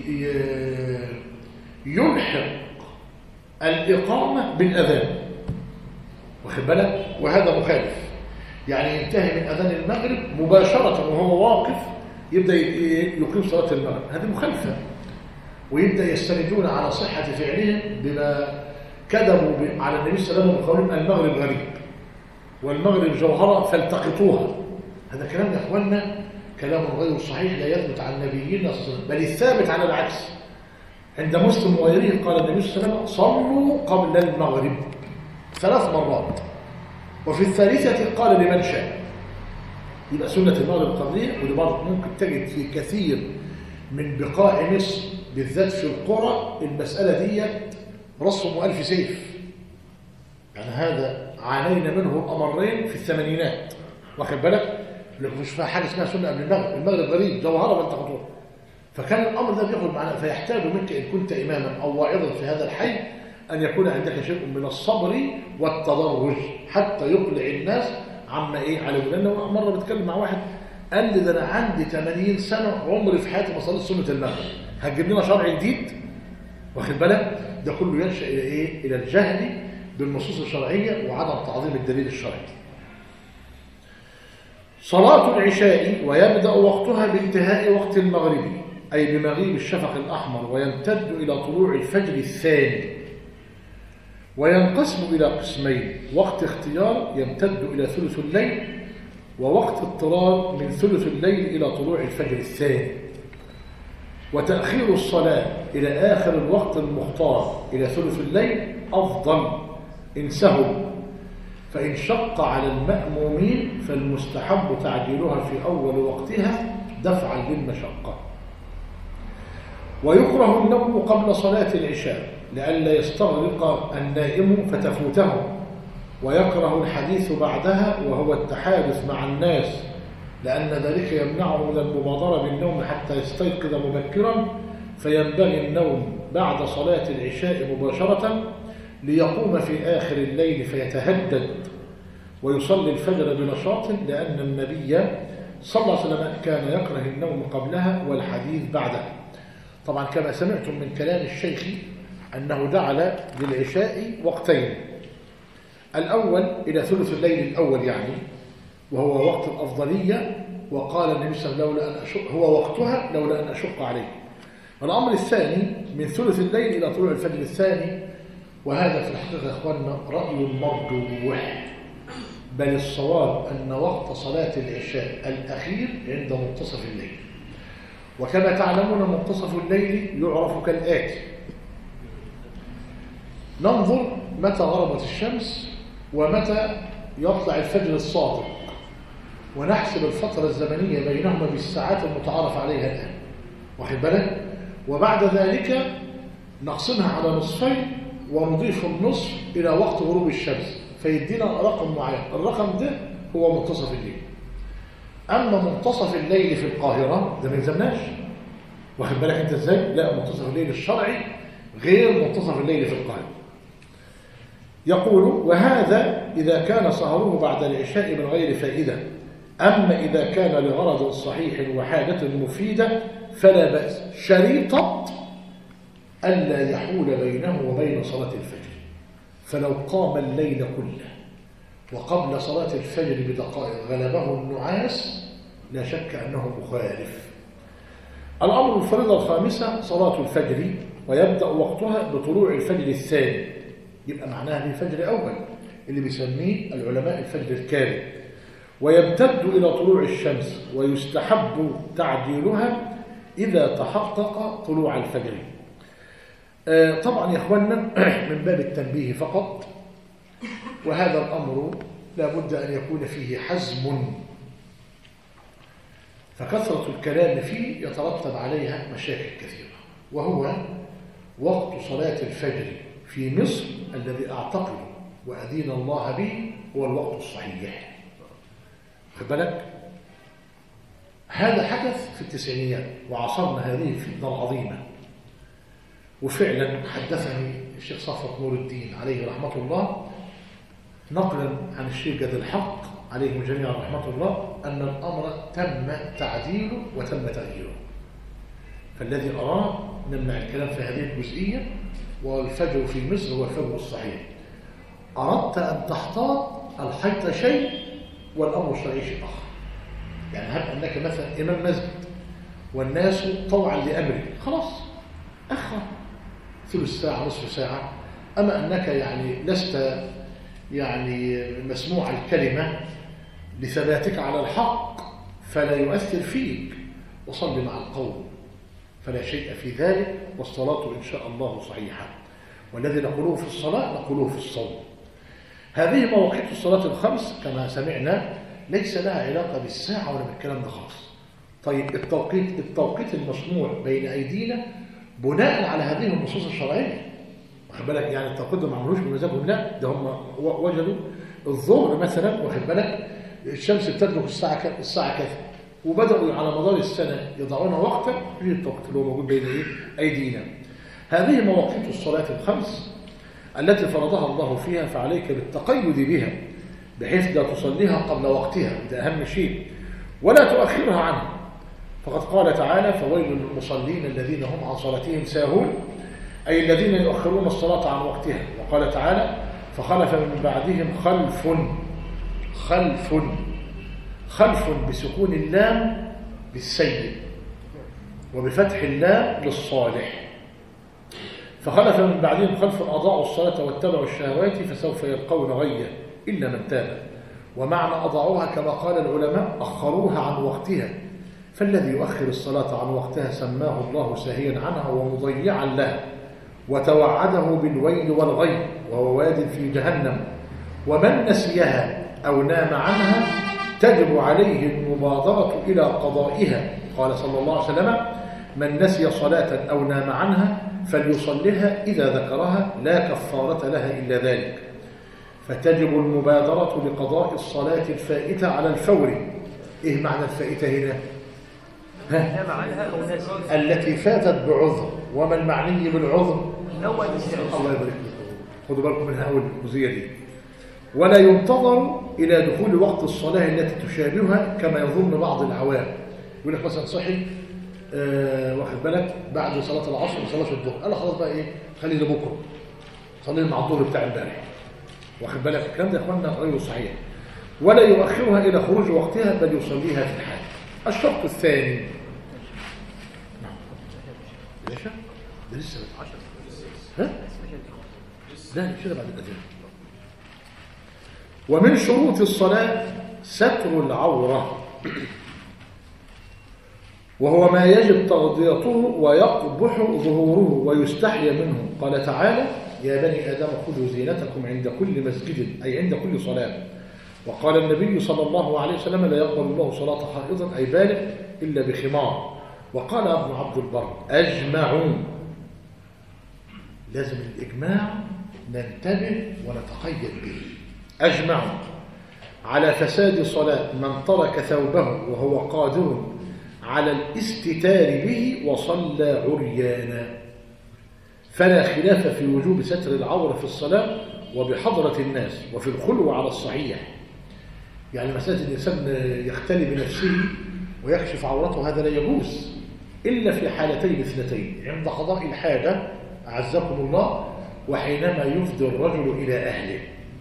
يلحق الإقامة بالأذان، واخد بالك؟ وهذا مخالف. يعني ينتهي من أذان المغرب مباشرة وهو واقف يبدأ يقيم صلاة المغرب، هذه مخالفة. ويبدأ يستندون على صحة فعلهم بما كذبوا على النبي صلى الله عليه وسلم بقولهم المغرب غريب والمغرب جوهرة فالتقطوها. هذا كلام يا اخوانا كلام غير صحيح، لا يثبت عن نبينا صلى الله عليه وسلم، بل الثابت على العكس. عند مسلم وغيره قال النبي صلى الله عليه وسلم صلوا قبل المغرب ثلاث مرات، وفي الثالثة قال لمن شاء. يبقى سنة المغرب قبلية، ودي برضه ممكن تجد في كثير من بقاع مصر بالذات في القرى المسألة دي رسم ألف سيف. يعني هذا عانينا منه الأمرين في الثمانينات، واخد بالك؟ لكن مش فيها حاجة اسمها سنة قبل المغرب، المغرب غريب جوهرة فالتقطوها. فكان الأمر ده بياخد معنا، فيحتاج منك إن كنت إماما أو واعظا في هذا الحي أن يكون عندك شيء من الصبر والتضرج حتى يقلع الناس عما إيه عليه. لأنه مرة بتكلم مع واحد قال لي ده أنا عندي ثمانين سنة عمري في حياتي ما صليت سنة المغرب، هتجيب لنا شرع جديد؟ واخد بالك؟ ده كله ينشأ إلى إيه؟ إلى الجهل بالنصوص الشرعية وعدم تعظيم الدليل الشرعي. صلاة العشاء ويبدأ وقتها بانتهاء وقت المغرب، أي بمغيب الشفق الأحمر، ويمتد إلى طلوع الفجر الثاني، وينقسم إلى قسمين: وقت اختيار يمتد إلى ثلث الليل، ووقت اضطرار من ثلث الليل إلى طلوع الفجر الثاني. وتأخير الصلاة إلى آخر الوقت المختار إلى ثلث الليل أفضل إن سهوا، فإن شق على المأمومين فالمستحب تعجيلها في أول وقتها دفعا للمشقة. ويكره النوم قبل صلاة العشاء لئلا يستغرق النائم فتفوته، ويكره الحديث بعدها وهو التحادث مع الناس لأن ذلك يمنعه من المبادرة بالنوم حتى يستيقظ مبكرا، فينبغي النوم بعد صلاة العشاء مباشرة ليقوم في آخر الليل فيتهدد ويصلي الفجر بنشاط، لأن النبي صلى الله عليه وسلم كان يكره النوم قبلها والحديث بعدها. طبعا كما سمعتم من كلام الشيخ أنه جعل للعشاء وقتين، الأول إلى ثلث الليل الأول يعني، وهو وقت الأفضلية، وقال النبي صلى الله عليه وسلم لولا أن أشق هو وقتها لولا أن أشق عليه. الأمر الثاني من ثلث الليل إلى طلوع الفجر الثاني، وهذا في الحقيقة يا أخواننا رأي مرجوح، بل الصواب أن وقت صلاة العشاء الأخير عند منتصف الليل. وكما تعلمون منتصف الليل يعرف كالآتي: ننظر متى غربت الشمس ومتى يطلع الفجر الصادق، ونحسب الفترة الزمنية بينهما بالساعات المتعارف عليها الآن، واخد بالك؟ وبعد ذلك نقسمها على نصفين ونضيف النصف إلى وقت غروب الشمس فيدينا رقم معين، الرقم ده هو منتصف الليل. أما منتصف الليل في القاهرة ده ما يلزمناش، واخد بالك أنت إزاي؟ لا، منتصف الليل الشرعي غير منتصف الليل في القاهرة. يقول: وهذا إذا كان سهره بعد العشاء من غير فائدة، أما إذا كان لغرض صحيح وحاجة مفيدة فلا بأس، شريطة ألا يحول بينه وبين صلاة الفجر، فلو قام الليل كله وقبل صلاة الفجر بدقائق غلبه النعاس لا شك أنه مخالف. الأمر الفريضة الخامسة صلاة الفجر، ويبدأ وقتها بطلوع الفجر الثاني، يبقى معناها الفجر الأول اللي بيسميه العلماء الفجر الكاذب، ويمتد إلى طلوع الشمس، ويستحب تعجيلها إذا تحقق طلوع الفجر. آه طبعا يا إخواننا من باب التنبيه فقط، وهذا الأمر لابد أن يكون فيه حزم، فكثرة الكلام فيه يترتب عليها مشاكل كثيرة. وهو وقت صلاة الفجر في مصر الذي أعتقد وأدين الله به هو الوقت الصحيح، خد بالك؟ هذا حدث في التسعينيات وعصرنا هذه الفتنة العظيمة. وفعلا حدثني الشيخ صفوت نور الدين عليه رحمة الله نقلا عن الشيخ جاد الحق عليهم جميعا رحمة الله أن الأمر تم تعديله وتم تغييره. فالذي أراه نمنع الكلام في هذه الجزئية، والفجر في مصر هو الفجر الصحيح. أردت أن تحتاط الحيط شيء والأمر الشرعي شيء آخر. يعني هب أنك مثلا إمام مسجد والناس طوعا لأمرك، خلاص أخر ثلث ساعة نصف ساعة. أما أنك يعني لست يعني مسموع الكلمة لثباتك على الحق فلا يؤثر فيك، وصل مع القوم فلا شيء في ذلك، والصلاة إن شاء الله صحيحة. والذي نقوله في الصلاة نقوله في الصوم. هذه مواقيت الصلاة الخمس كما سمعنا ليس لها علاقة بالساعة ولا بالكلام ده خالص. طيب التوقيت التوقيت المسموع بين أيدينا بناء على هذه النصوص الشرعية، واخد بالك؟ يعني التوقيت ده ما عملوش بمزاجهم، لا، ده هم وجدوا الظهر مثلا، واخد بالك؟ الشمس بتدرك الساعة الساعة كذا، وبدأوا على مدار السنة يضعون وقتا في التوقيت اللي هو موجود بين أيدينا. هذه مواقيت الصلاة الخمس التي فرضها الله فيها، فعليك بالتقيد بها بحيث لا تصليها قبل وقتها، ده أهم شيء، ولا تؤخرها عنه. فقد قال تعالى: فويل للمصلين الذين هم عن صلاتهم ساهون، أي الذين يؤخرون الصلاة عن وقتها. وقال تعالى: فخلف من بعدهم خلف خلف خلف بسكون اللام بالسيء وبفتح اللام للصالح. فخلف من بعدهم خلف أضاعوا الصلاة واتبعوا الشهوات فسوف يلقون غيا إلا من تاب ومعنى أضاعوها كما قال العلماء أخروها عن وقتها، فالذي يؤخر الصلاة عن وقتها سماه الله ساهيا عنها ومضيعا لها، وتوعده بالويل والغي وهو واد في جهنم. ومن نسيها أو نام عنها تجب عليه المبادرة إلى قضائها. قال صلى الله عليه وسلم: من نسي صلاة أو نام عنها فليصلها إذا ذكرها، لا كفارة لها إلا ذلك. فتجب المبادرة لقضاء الصلاة الفائتة على الفور. إيه معنى الفائتة هنا؟ نام عنها أو نسي التي فاتت بعذر. وما المعني بالعذر؟ نوى الاستعجال. الله يبارك لكم، خدوا بالكم من هؤلاء الجزئية دي. ولا ينتظر إلى دخول وقت الصلاة التي تشابهها كما يظن بعض العوام. يقول لك مثلا صحي آه واخد بالك بعد صلاة العصر وصلاة الظهر، قال خلاص بقى إيه، خلي لبكره صلي مع الظهر بتاع امبارح. واخد بالك الكلام ده يا اخوانا غير صحيح. ولا يؤخرها إلى خروج وقتها بل يصليها في الحال. الشرط الثاني ليش؟ ده لسه عشرة. ها؟ لا كده بعد الأذان. ومن شروط الصلاة ستر العورة، وهو ما يجب تغطيته ويقبح ظهوره ويستحيا منه. قال تعالى: يا بني آدم خذوا زينتكم عند كل مسجد، أي عند كل صلاة. وقال النبي صلى الله عليه وسلم: لا يقبل الله صلاة حائض أي بالغ إلا بخمار. وقال ابن عبد البر: أجمعون. لازم الإجماع ننتبه ونتقيد به. أجمعوا على فساد صلاة من ترك ثوبه وهو قادر على الاستتار به وصلى عريانا. فلا خلاف في وجوب ستر العورة في الصلاة وبحضرة الناس وفي الخلوة على الصحيح. يعني مسألة الإنسان يختلي بنفسه ويكشف عورته هذا لا يجوز إلا في حالتين اثنتين: عند قضاء الحاجة أعزكم الله، وحينما يفضي الرجل إلى أهله.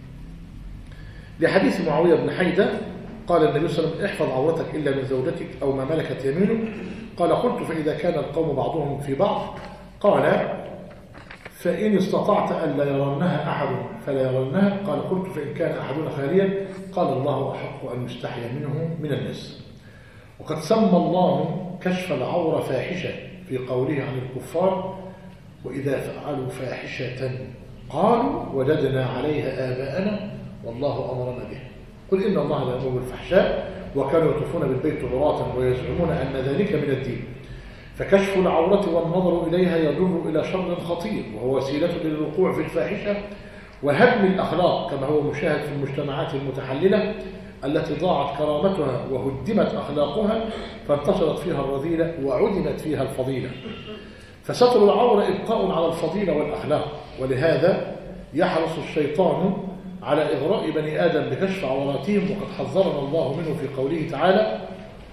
لحديث معاوية بن حيدة قال النبي صلى الله عليه وسلم: احفظ عورتك إلا من زوجتك أو ما ملكت يمينك. قال: قلت: فإذا كان القوم بعضهم في بعض؟ قال: فإن استطعت أن لا يرنها أحد فلا يرنها. قال: قلت: فإن كان أحدنا خاليا؟ قال: الله أحق أن يستحيا منه من الناس. وقد سمى الله كشف العورة فاحشة في قوله عن الكفار: وإذا فعلوا فاحشة قالوا وجدنا عليها آباءنا والله أمرنا بها. قل إن الله لا يأمر بالفحشاء وكانوا يطوفون بالبيت عراة ويزعمون أن ذلك من الدين. فكشف العورة والنظر إليها يجر إلى شر خطير، وهو وسيلة للوقوع في الفاحشة وهدم الأخلاق، كما هو مشاهد في المجتمعات المتحللة التي ضاعت كرامتها وهدمت أخلاقها فانتشرت فيها الرذيلة وعدمت فيها الفضيلة. فستر العورة إبقاء على الفضيلة والأخلاق، ولهذا يحرص الشيطان على إغراء بني آدم بكشف عوراتهم، وقد حذرنا الله منه في قوله تعالى: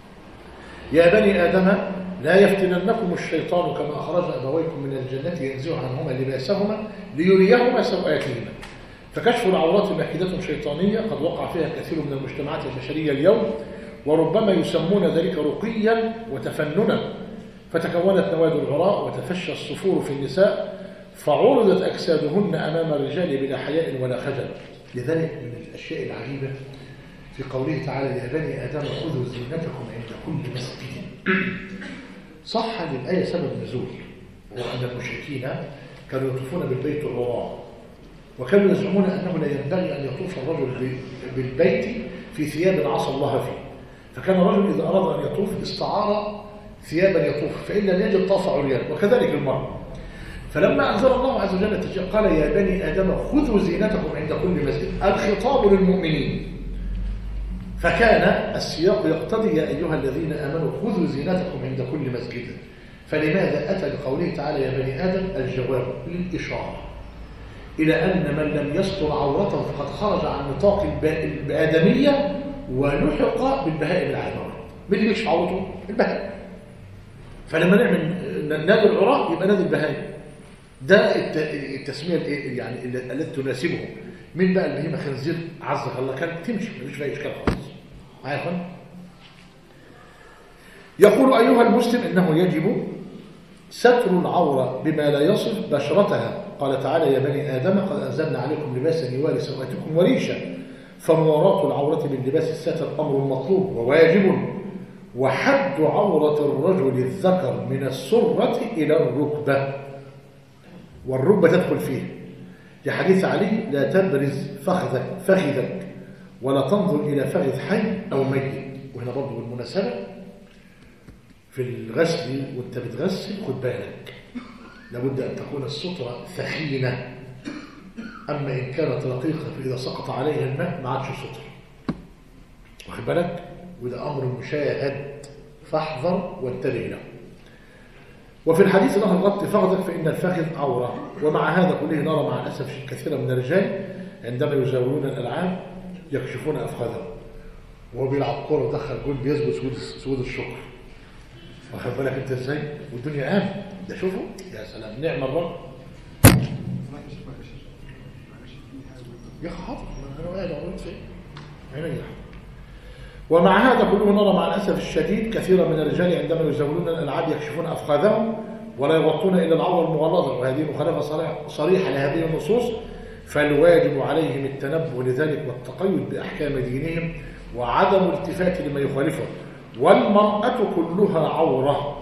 يا بني آدم لا يفتننكم الشيطان كما أخرج أبويكم من الجنة ينزع عنهما لباسهما ليريهما سوآتهما. فكشف العورات مكيدة شيطانية قد وقع فيها كثير من المجتمعات البشرية اليوم، وربما يسمون ذلك رقيا وتفننا، فتكونت نوادي العراء وتفشى الصفور في النساء، فعرضت أجسادهن أمام الرجال بلا حياء ولا خجل. لذلك من الأشياء العجيبة في قوله تعالى: يا بني آدم خذوا زينتكم عند كل مسجد. صح للآية سبب نزول، وهو أن المشركين كانوا يطوفون بالبيت عراة، وكانوا يزعمون أنه لا ينبغي أن يطوف الرجل بالبيت في ثياب عصى الله فيه. فكان الرجل إذا أراد أن يطوف استعار ثيابا يطوف، فإن لم يجد طاف عريان، وكذلك المرأة. فلما أنزل الله عز وجل قال: يا بني آدم خذوا زينتكم عند كل مسجد، الخطاب للمؤمنين. فكان السياق يقتضي: يا أيها الذين آمنوا خذوا زينتكم عند كل مسجد. فلماذا أتى بقوله تعالى يا بني آدم؟ الجواب للإشارة إلى أن من لم يستر عورته فقد خرج عن نطاق الآدمية ولحق بالبهائم العالمية. من اللي يكشف عورته؟ البهائم. فلما نعمل نادي العراء يبقى نادي البهائم. ده التسمية يعني التي تناسبه. من بقى البهيمة خنزير عزك الله كان تمشي مفيش فيها إشكال خالص. معايا يا اخوان؟ يقول أيها المسلم إنه يجب ستر العورة بما لا يصف بشرتها. قال تعالى: يا بني آدم قد أنزلنا عليكم لباسا يواري سوآتكم وريشا. فمواراة العورة باللباس الساتر أمر مطلوب وواجب، وحد عورة الرجل الذكر من السرة إلى الركبة، والركبة تدخل فيه لحديث علي: لا تبرز فخذك فخذك ولا تنظر إلى فخذ حي أو ميت. وهنا برضه بالمناسبة في الغسل وانت بتغسل خد بالك، لابد أن تكون السترة ثخينة، أما إن كانت رقيقة فإذا سقط عليها الماء ما عادش ستر، واخد بالك؟ وده أمر مشاهد فاحذر وانتبه له. وفي الحديث له غط فخذك فإن الفخذ عورة. ومع هذا كله نرى مع الأسف كثيرا من الرجال عندما يزاولون الألعاب يكشفون أفخاذهم، وهو بيلعب كورة ودخل جول بيثبت سود سود الشكر، واخد بالك انت ازاي؟ والدنيا قام ده شوفوا يا سلام نعم الرب يا حاضر انا قاعد اقول فين عينيا. ومع هذا كله نرى مع الاسف الشديد كثيرا من الرجال عندما يزاولون الالعاب يكشفون افخاذهم ولا يغطون الا العوره المغلظه، وهذه مخالفه صريحه لهذه النصوص، فالواجب عليهم التنبه لذلك والتقيد باحكام دينهم وعدم الالتفات لما يخالفه. والمرأة كلها عورة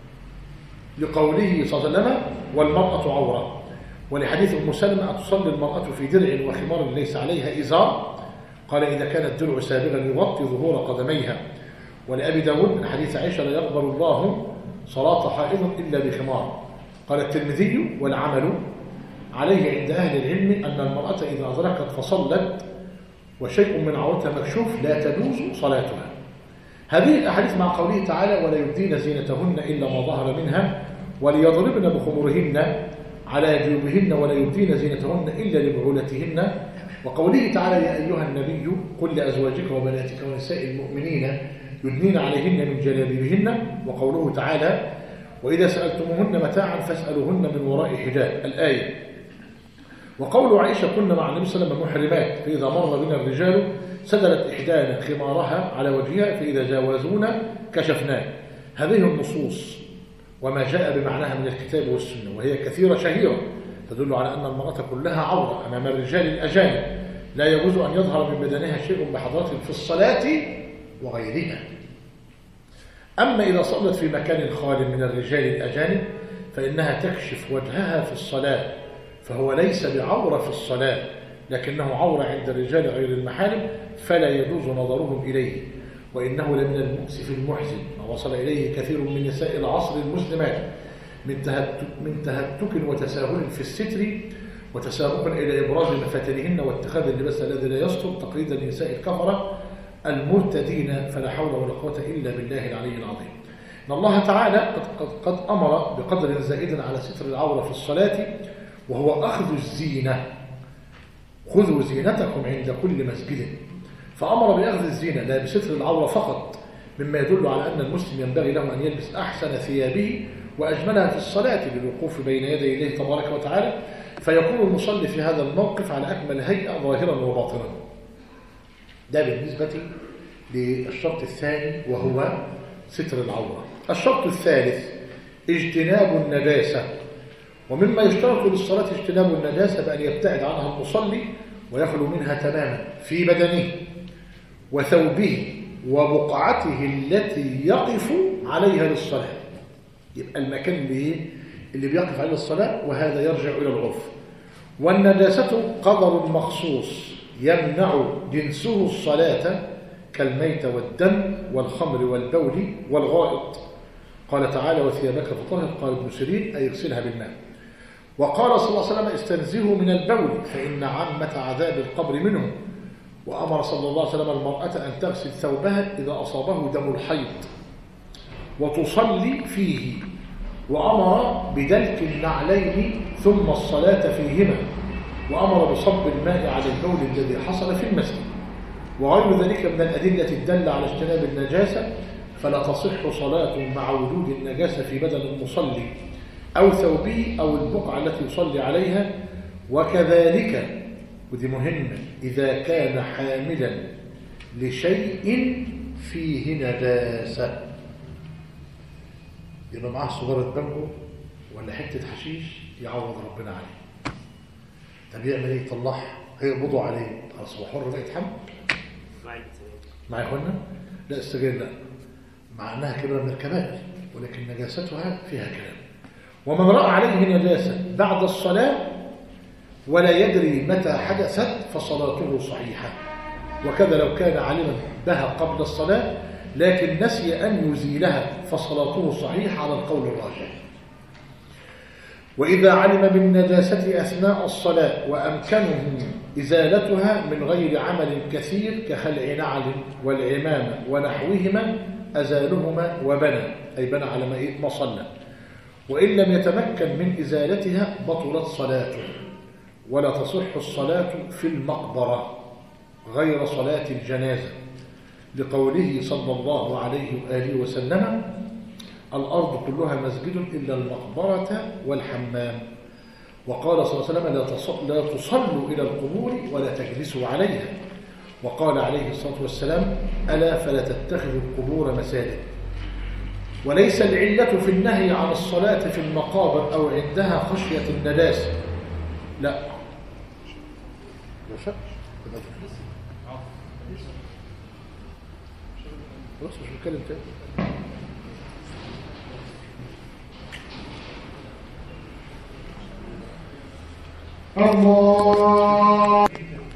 لقوله صلى الله عليه وسلم: والمرأة عورة. ولحديث أم سلمة: أتصلي المرأة في درع وخمار ليس عليها إزار؟ قال: إذا كان الدرع سابغا يغطي ظهور قدميها. ولأبي داود من حديث عائشة: لا يقبل الله صلاة حائض إلا بخمار. قال الترمذي: والعمل عليه عند أهل العلم أن المرأة إذا أدركت فصلت وشيء من عورتها مكشوف لا تجوز صلاتها. هذه الأحاديث مع قوله تعالى: ولا يبدين زينتهن إلا ما ظهر منها وليضربن بخمرهن على جيوبهن ولا يبدين زينتهن إلا لبعولتهن. وقوله تعالى: يا أيها النبي قل لأزواجك وبناتك ونساء المؤمنين يدنين عليهن من جلابيبهن. وقوله تعالى: وإذا سألتموهن متاعا فاسألوهن من وراء حجاب الآية. وقول عائشة: كنا مع النبي صلى الله عليه وسلم محرمات فإذا مر بنا الرجال سدلت إحدانا خمارها على وجهها فإذا جاوزونا كشفناه. هذه النصوص وما جاء بمعناها من الكتاب والسنة وهي كثيرة شهيرة تدل على أن المرأة كلها عورة أمام الرجال الأجانب، لا يجوز أن يظهر من بدنها شيء بحضرتهم في الصلاة وغيرها. أما إذا صلت في مكان خال من الرجال الأجانب فإنها تكشف وجهها في الصلاة، فهو ليس بعورة في الصلاة لكنه عورة عند الرجال غير المحارم، فلا يجوز نظرهم إليه. وإنه لمن المؤسف المحزن ما وصل إليه كثير من نساء العصر المسلمات من تهتك, من تهتك وتساهل في الستر وتسابقا إلى إبراز مفاتنهن واتخاذ اللباس الذي لا يستر تقليدا لنساء الكفرة المرتدين، فلا حول ولا قوة إلا بالله العلي العظيم. إن الله تعالى قد, قد, قد أمر بقدر زائد على ستر العورة في الصلاة وهو أخذ الزينة. خذوا زينتكم عند كل مسجد، فأمر بأخذ الزينة لا بستر العورة فقط، مما يدل على أن المسلم ينبغي له أن يلبس أحسن ثيابه وأجملها في الصلاة للوقوف بين يدي الله تبارك وتعالى، فيكون المصلي في هذا الموقف على أكمل هيئة ظاهرا وباطنا. ده بالنسبة للشرط الثاني وهو ستر العورة. الشرط الثالث اجتناب النجاسة. ومما يشترط للصلاة اجتناب النجاسة بأن يبتعد عنها المصلي ويخلو منها تماما في بدنه وثوبه وبقعته التي يقف عليها للصلاة. يبقى المكان اللي, اللي بيقف عليه الصلاة، وهذا يرجع إلى العرف. والنجاسة قدر مخصوص يمنع جنسه الصلاة كالميت والدم والخمر والبول والغائط. قال تعالى: وثيابك فطهر. قال ابن سيرين: أي اغسلها بالماء. وقال صلى الله عليه وسلم: استنزهوا من البول فإن عامة عذاب القبر منه. وأمر صلى الله عليه وسلم المرأة أن تغسل ثوبها إذا أصابه دم الحيض وتصلي فيه، وأمر بدلك النعلين ثم الصلاة فيهما، وأمر بصب الماء على البول الذي حصل في المسجد. وغير ذلك من الأدلة الدالة على اجتناب النجاسة، فلا تصح صلاة مع وجود النجاسة في بدن المصلي أو ثوبه أو البقعة التي يصلي عليها. وكذلك، ودي مهمة، إذا كان حاملا لشيء فيه نجاسة، يبقى معاه صغيرة بانجو ولا حتة حشيش يعوض ربنا عليه. طب يعمل ايه؟ يطلعها هيقبضوا عليه اصبح حر بقى يتحمل مع اخوانا. لا السجاير لا، مع انها كبيره من الكبائر ولكن نجاستها فيها كلام. ومن راى عليه نجاسه بعد الصلاه ولا يدري متى حدثت فصلاته صحيحه، وكذا لو كان علما بها قبل الصلاه لكن نسي ان يزيلها فصلاته صحيحه على القول الراجح. وإذا علم بالنجاسة أثناء الصلاة وأمكنه إزالتها من غير عمل كثير كخلع نعل والعمامة ونحوهما أزالهما وبنى، أي بنى على ما صلى. وإن لم يتمكن من إزالتها بطلت صلاته، ولا تصح الصلاة في المقبرة غير صلاة الجنازة، لقوله صلى الله عليه وآله وسلم: الأرض كلها مسجد إلا المقبرة والحمام. وقال صلى الله عليه وسلم: لا تصلوا إلى القبور ولا تجلسوا عليها. وقال عليه الصلاة والسلام: ألا فلا تتخذوا القبور مساجد. وليس العلة في النهي عن الصلاة في المقابر أو عندها خشية النجاسة، لا لا شك بص مش بتكلم تاني. الله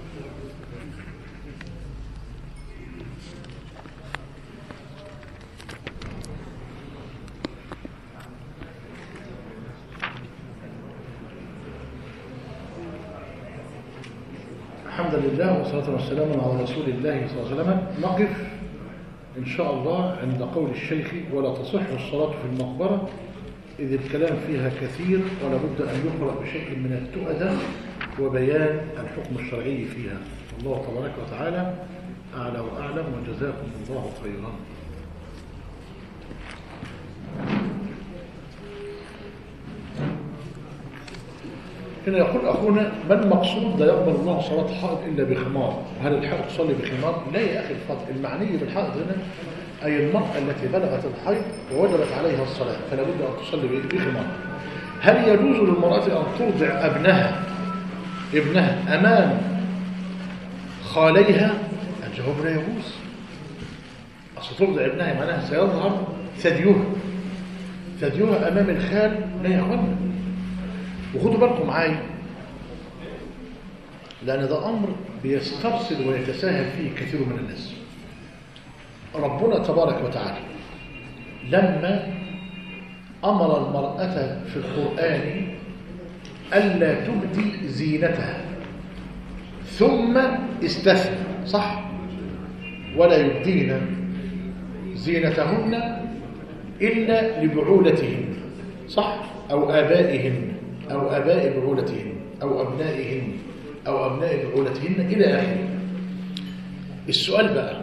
الحمد لله والصلاة والسلام على رسول الله صلى الله عليه وسلم. نقف إن شاء الله عند قول الشيخ: ولا تصح الصلاة في المقبرة، إذ الكلام فيها كثير ولا بد أن يقرأ بشيء من التؤدة وبيان الحكم الشرعي فيها. الله تبارك وتعالى أعلى وأعلم، وجزاكم الله خيرا. هنا يقول أخونا: ما المقصود لا يقبل الله صلاة حائض إلا بخمار؟ هل الحائض تصلي بخمار؟ لا يا أخي الفضل، المعني بالحائض هنا أي المرأة التي بلغت الحيض ووجبت عليها الصلاة فلا بد أن تصلي بخمار. هل يجوز للمرأة أن ترضع ابنها ابنها أمام خاليها؟ الجواب لا يجوز. أصل ترضع ابنها معناها سيظهر ثديها ثديها أمام الخال، لا يا أخوانا. وخدوا بالكم معايا، لأن ده أمر بيسترسل ويتساهل فيه كثير من الناس. ربنا تبارك وتعالى لما أمر المرأة في القرآن ألا تبدي زينتها ثم استثنى، صح؟ ولا يبدين زينتهن إلا لبعولتهن، صح؟ أو آبائهن أو آباء بعولتهن أو أبنائهن أو أبناء بعولتهن إلى آخره. السؤال بقى: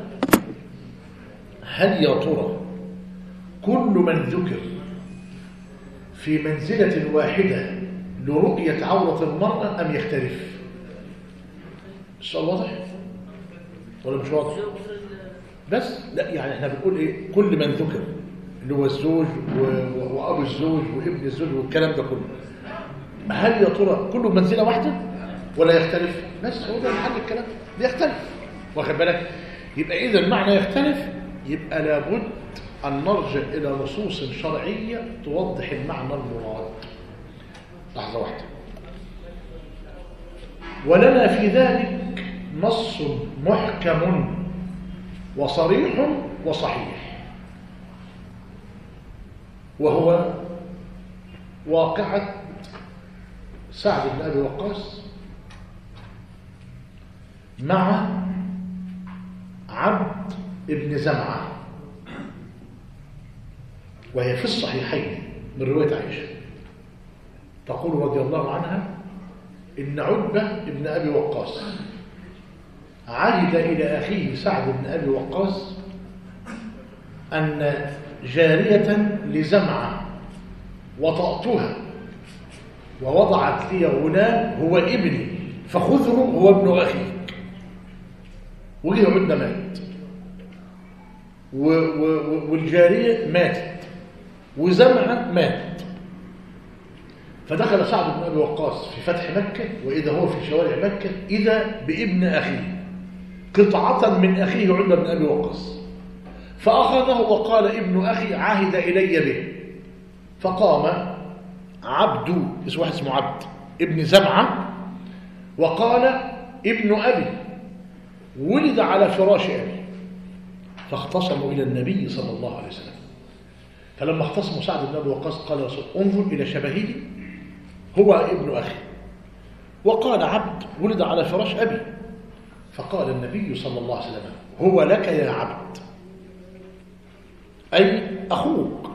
هل يا ترى كل من ذكر في منزلة واحدة لرؤية عورة المرأة أم يختلف؟ السؤال واضح ولا مش واضح؟ بس لا، يعني احنا بنقول ايه؟ كل من ذكر اللي هو الزوج وأبو الزوج وابن الزوج والكلام ده كله، هل يا ترى كله منزلة واحدة ولا يختلف؟ بس هو ده محل الكلام، بيختلف. واخد بالك؟ يبقى إذا المعنى يختلف، يبقى لابد أن نرجع إلى نصوص شرعية توضح المعنى المراد. لحظة واحدة. ولنا في ذلك نص محكم وصريح وصحيح، وهو واقعة سعد بن أبي وقاص مع عبد ابن زمعة، وهي في الصحيحين من رواية عائشة. تقول رضي الله عنها: إن عتبة ابن أبي وقاص عهد إلى أخيه سعد بن أبي وقاص أن جارية لزمعة وطأتها ووضعت لي غلام هو ابني فخذه هو ابن أخيك. وجه عتبة مات و و والجارية ماتت وزمعة مات، فدخل سعد بن أبي وقاص في فتح مكة، وإذا هو في شوارع مكة إذا بابن أخيه، قطعة من أخيه عتبة بن أبي وقاص، فأخذه وقال ابن أخي عهد إلي به. فقام عبد، اسمه واحد اسمه عبد ابن زمعة، وقال ابن أبي ولد على فراش أبي، فاختصموا إلى النبي صلى الله عليه وسلم. فلما اختصموا سعد بن أبي وقاص قال رسول انظر إلى شبهه، هو ابن أخي. وقال عبد ولد على فراش أبي، فقال النبي صلى الله عليه وسلم هو لك يا عبد، أي أخوك،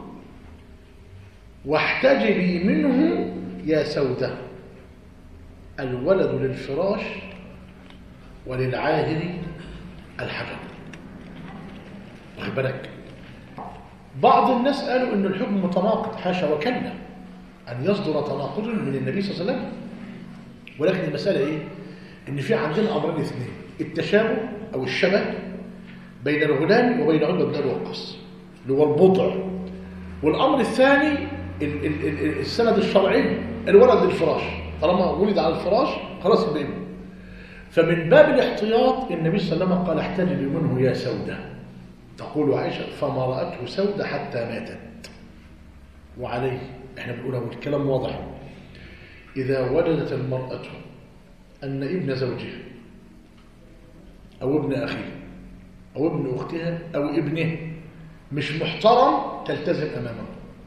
واحتجبي منه يا سودة. الولد للفراش وللعاهر الحجر. واخد بالك؟ بعض الناس قالوا ان الحكم متناقض، حاشا وكلا ان يصدر تناقض من النبي صلى الله عليه وسلم، ولكن المساله ايه؟ ان في عندنا امرين اثنين: التشابه او الشبه بين الغلام وبين عتبة بن أبي وقاص اللي هو البضع، والامر الثاني السند الشرعي الولد للفراش، طالما ولد على الفراش خلاص يبقى ابنه. فمن باب الاحتياط النبي صلى الله عليه وسلم قال احتجبي منه يا سودة. تقول عائشة فما رأته سودة حتى ماتت. وعليه احنا بنقولها والكلام واضح: إذا وجدت المرأة أن ابن زوجها أو ابن أخيه أو ابن أختها أو ابنه مش محترم تلتزم أمامه.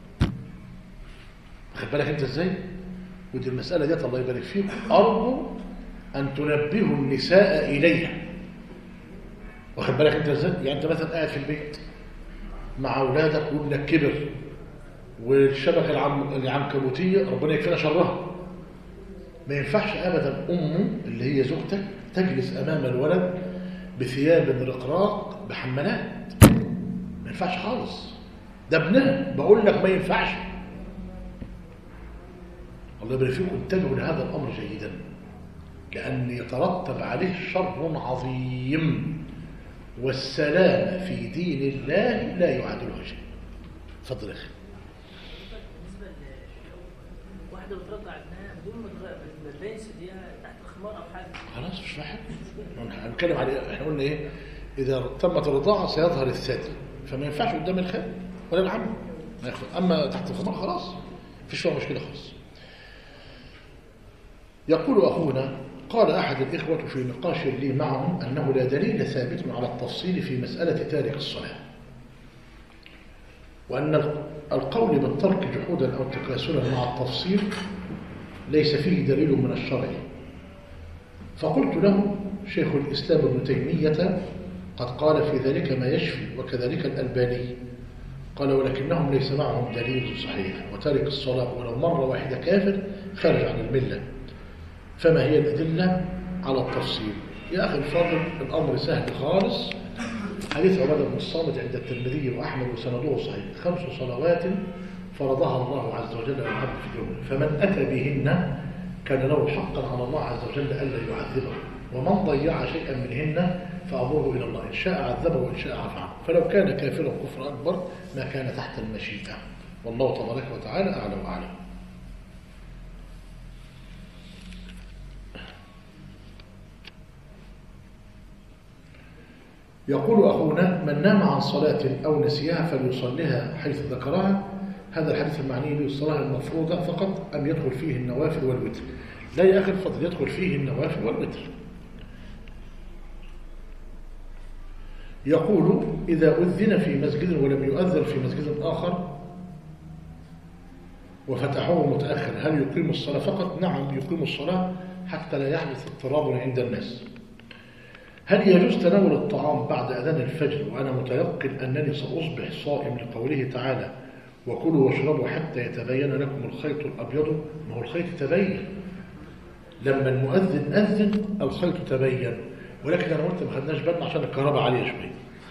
واخد بالك أنت إزاي؟ ودي المسألة ديت الله يبارك فيكم أرجو أن تنبهوا النساء إليها. واخد بالك أنت إزاي؟ يعني أنت مثلا قاعد في البيت مع أولادك وابنك كبر والشبكة العنكبوتية ربنا يكفينا شرها، ما ينفعش أبدا أمه اللي هي زوجتك تجلس أمام الولد بثياب رقراق بحمالات، ما ينفعش خالص، ده ابنها بقول لك ما ينفعش. الله يبارك فيكم انتبهوا لهذا الأمر جيدا، لأن يترتب عليه شر عظيم، والسلام في دين الله لا يعادله شيء. اتفضل يا أخي. بالنسبة لواحدة بترضع ابنها بدون ما تبين ثديها تحت الخمار أو حاجة، خلاص مش واحد. هنتكلم على احنا قلنا ايه؟ إذا تمت الرضاعة سيظهر الثدي، فما ينفعش قدام الخال ولا العم، أما تحت الخمار خلاص مفيش فيها مشكلة خالص. يقول أخونا: قال أحد الإخوة في نقاش لي معهم أنه لا دليل ثابت على التفصيل في مسألة تارك الصلاة، وأن القول بالترك جحودا أو تكاسلا مع التفصيل ليس فيه دليل من الشرع. فقلت له: شيخ الإسلام ابن تيمية قد قال في ذلك ما يشفي، وكذلك الألباني. قال: ولكنهم ليس معهم دليل صحيح، وتارك الصلاة ولو مرة واحدة كافر خارج عن الملة. فما هي الأدلة على التفصيل؟ يا أخي الفاضل الأمر سهل خالص. حديث عبادة بن الصامت عند الترمذي وأحمد وسنده صحيح: خمس صلوات فرضها الله عز وجل على العبد في اليوم، فمن أتى بهن كان له حقا على الله عز وجل ألا يعذبه، ومن ضيع شيئا منهن فأمره إلى الله، إن شاء عذبه وإن شاء عفى عنه، فلو كان كافرا كفر أكبر ما كان تحت المشيئة. والله تبارك وتعالى أعلى وأعلم. يقول أخونا: من نام عن صلاة أو نسيها فليصليها حيث ذكرها. هذا الحديث المعني بالصلاة المفروضة فقط أم يدخل فيه النوافل والوتر؟ لا يا أخي الفضل، يدخل فيه النوافل والوتر. يقول: إذا أذن في مسجد ولم يؤذن في مسجد آخر وفتحوه متأخر هل يقيم الصلاة فقط؟ نعم يقيم الصلاة حتى لا يحدث اضطراب عند الناس. هل يجوز تناول الطعام بعد أذان الفجر وأنا متيقن أنني سأصبح صائم لقوله تعالى: وكلوا واشربوا حتى يتبين لكم الخيط الأبيض؟ ما هو الخيط تبين لما المؤذن أذن الخيط تبين، ولكن أنا قلت ما خدناش بالنا عشان الكهرباء عالية شوية.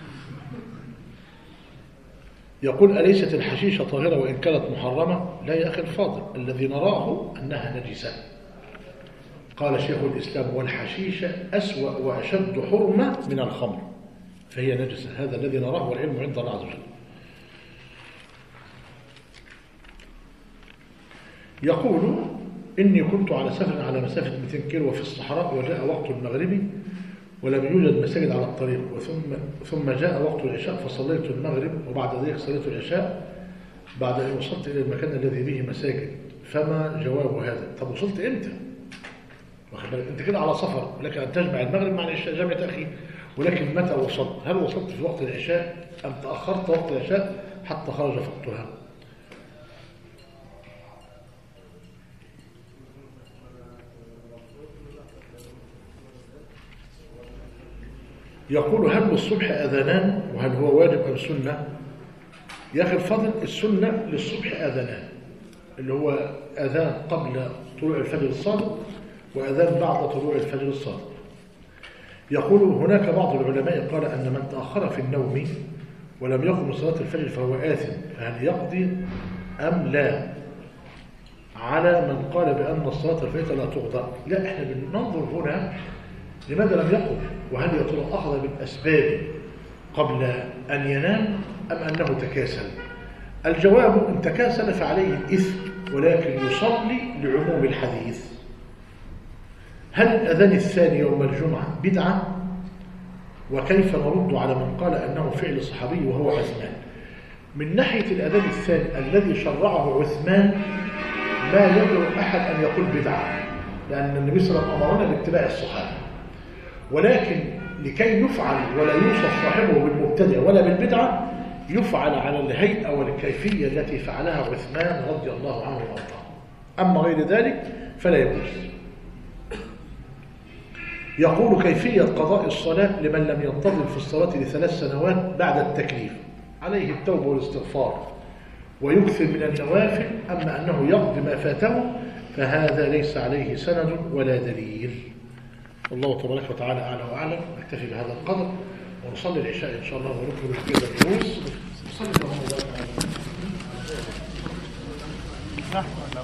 يقول: أليست الحشيشة طاهرة وإن كانت محرمة؟ لا يا أخي الفاضل، الذي نراه أنها نجسة. قال شيخ الإسلام: والحشيشة أسوأ وأشد حرمة من الخمر فهي نجسة. هذا الذي نراه والعلم عند الله عز وجل. يقول: إني كنت على سفر على مسافة مئتين كيلو وفي الصحراء، وجاء وقت المغرب ولم يوجد مساجد على الطريق، وثم ثم جاء وقت العشاء فصليت المغرب، وبعد ذلك صليت العشاء بعد أن وصلت إلى المكان الذي به مساجد. فما جواب هذا؟ طب وصلت إمتى؟ أنت كده على سفر، ولكن أن تجمع المغرب مع العشاء جمع تأخير، ولكن متى وصلت؟ هل وصلت في وقت العشاء أم تأخرت وقت العشاء حتى خرج وقتها؟ يقول هل للصبح أذانان وهل هو واجب أم سنة؟ يا أخي الفضل، السنة للصبح أذانان، اللي هو أذان قبل طلوع الفجر الصادق وأذان بعد طلوع الفجر الصادق. يقول هناك بعض العلماء قال أن من تأخر في النوم ولم يقم صلاة الفجر فهو آثم، فهل يقضي أم لا؟ على من قال بأن الصلاة الفجر لا تقضى. لا، احنا بننظر هنا لماذا لم يقم، وهل يا ترى أخذ بالأسباب قبل أن ينام أم أنه تكاسل؟ الجواب إن تكاسل فعليه الإثم، ولكن يصلي لعموم الحديث. هل الأذان الثاني يوم الجمعة بدعة؟ وكيف نرد على من قال أنه فعل صحابي وهو عثمان؟ من ناحية الأذان الثاني الذي شرعه عثمان لا يجرؤ أحد أن يقول بدعة، لأن النبي صلى الله عليه وسلم أمرنا باتباع الصحابة، ولكن لكي يفعل ولا يوصف صاحبه بالمبتدع ولا بالبدعة يفعل على الهيئة والكيفية التي فعلها عثمان رضي الله عنه وارضاه، أما غير ذلك فلا يجوز. يقول كيفية قضاء الصلاة لمن لم ينتظم في الصلاة لثلاث سنوات بعد التكليف؟ عليه التوبة والاستغفار ويكثر من النوافل، أما أنه يقضي ما فاته فهذا ليس عليه سند ولا دليل. الله تبارك وتعالى أعلى وأعلم. نكتفي بهذا القدر ونصلي العشاء إن شاء الله ونكمل كده الدروس. صلي الله عليه وسلم.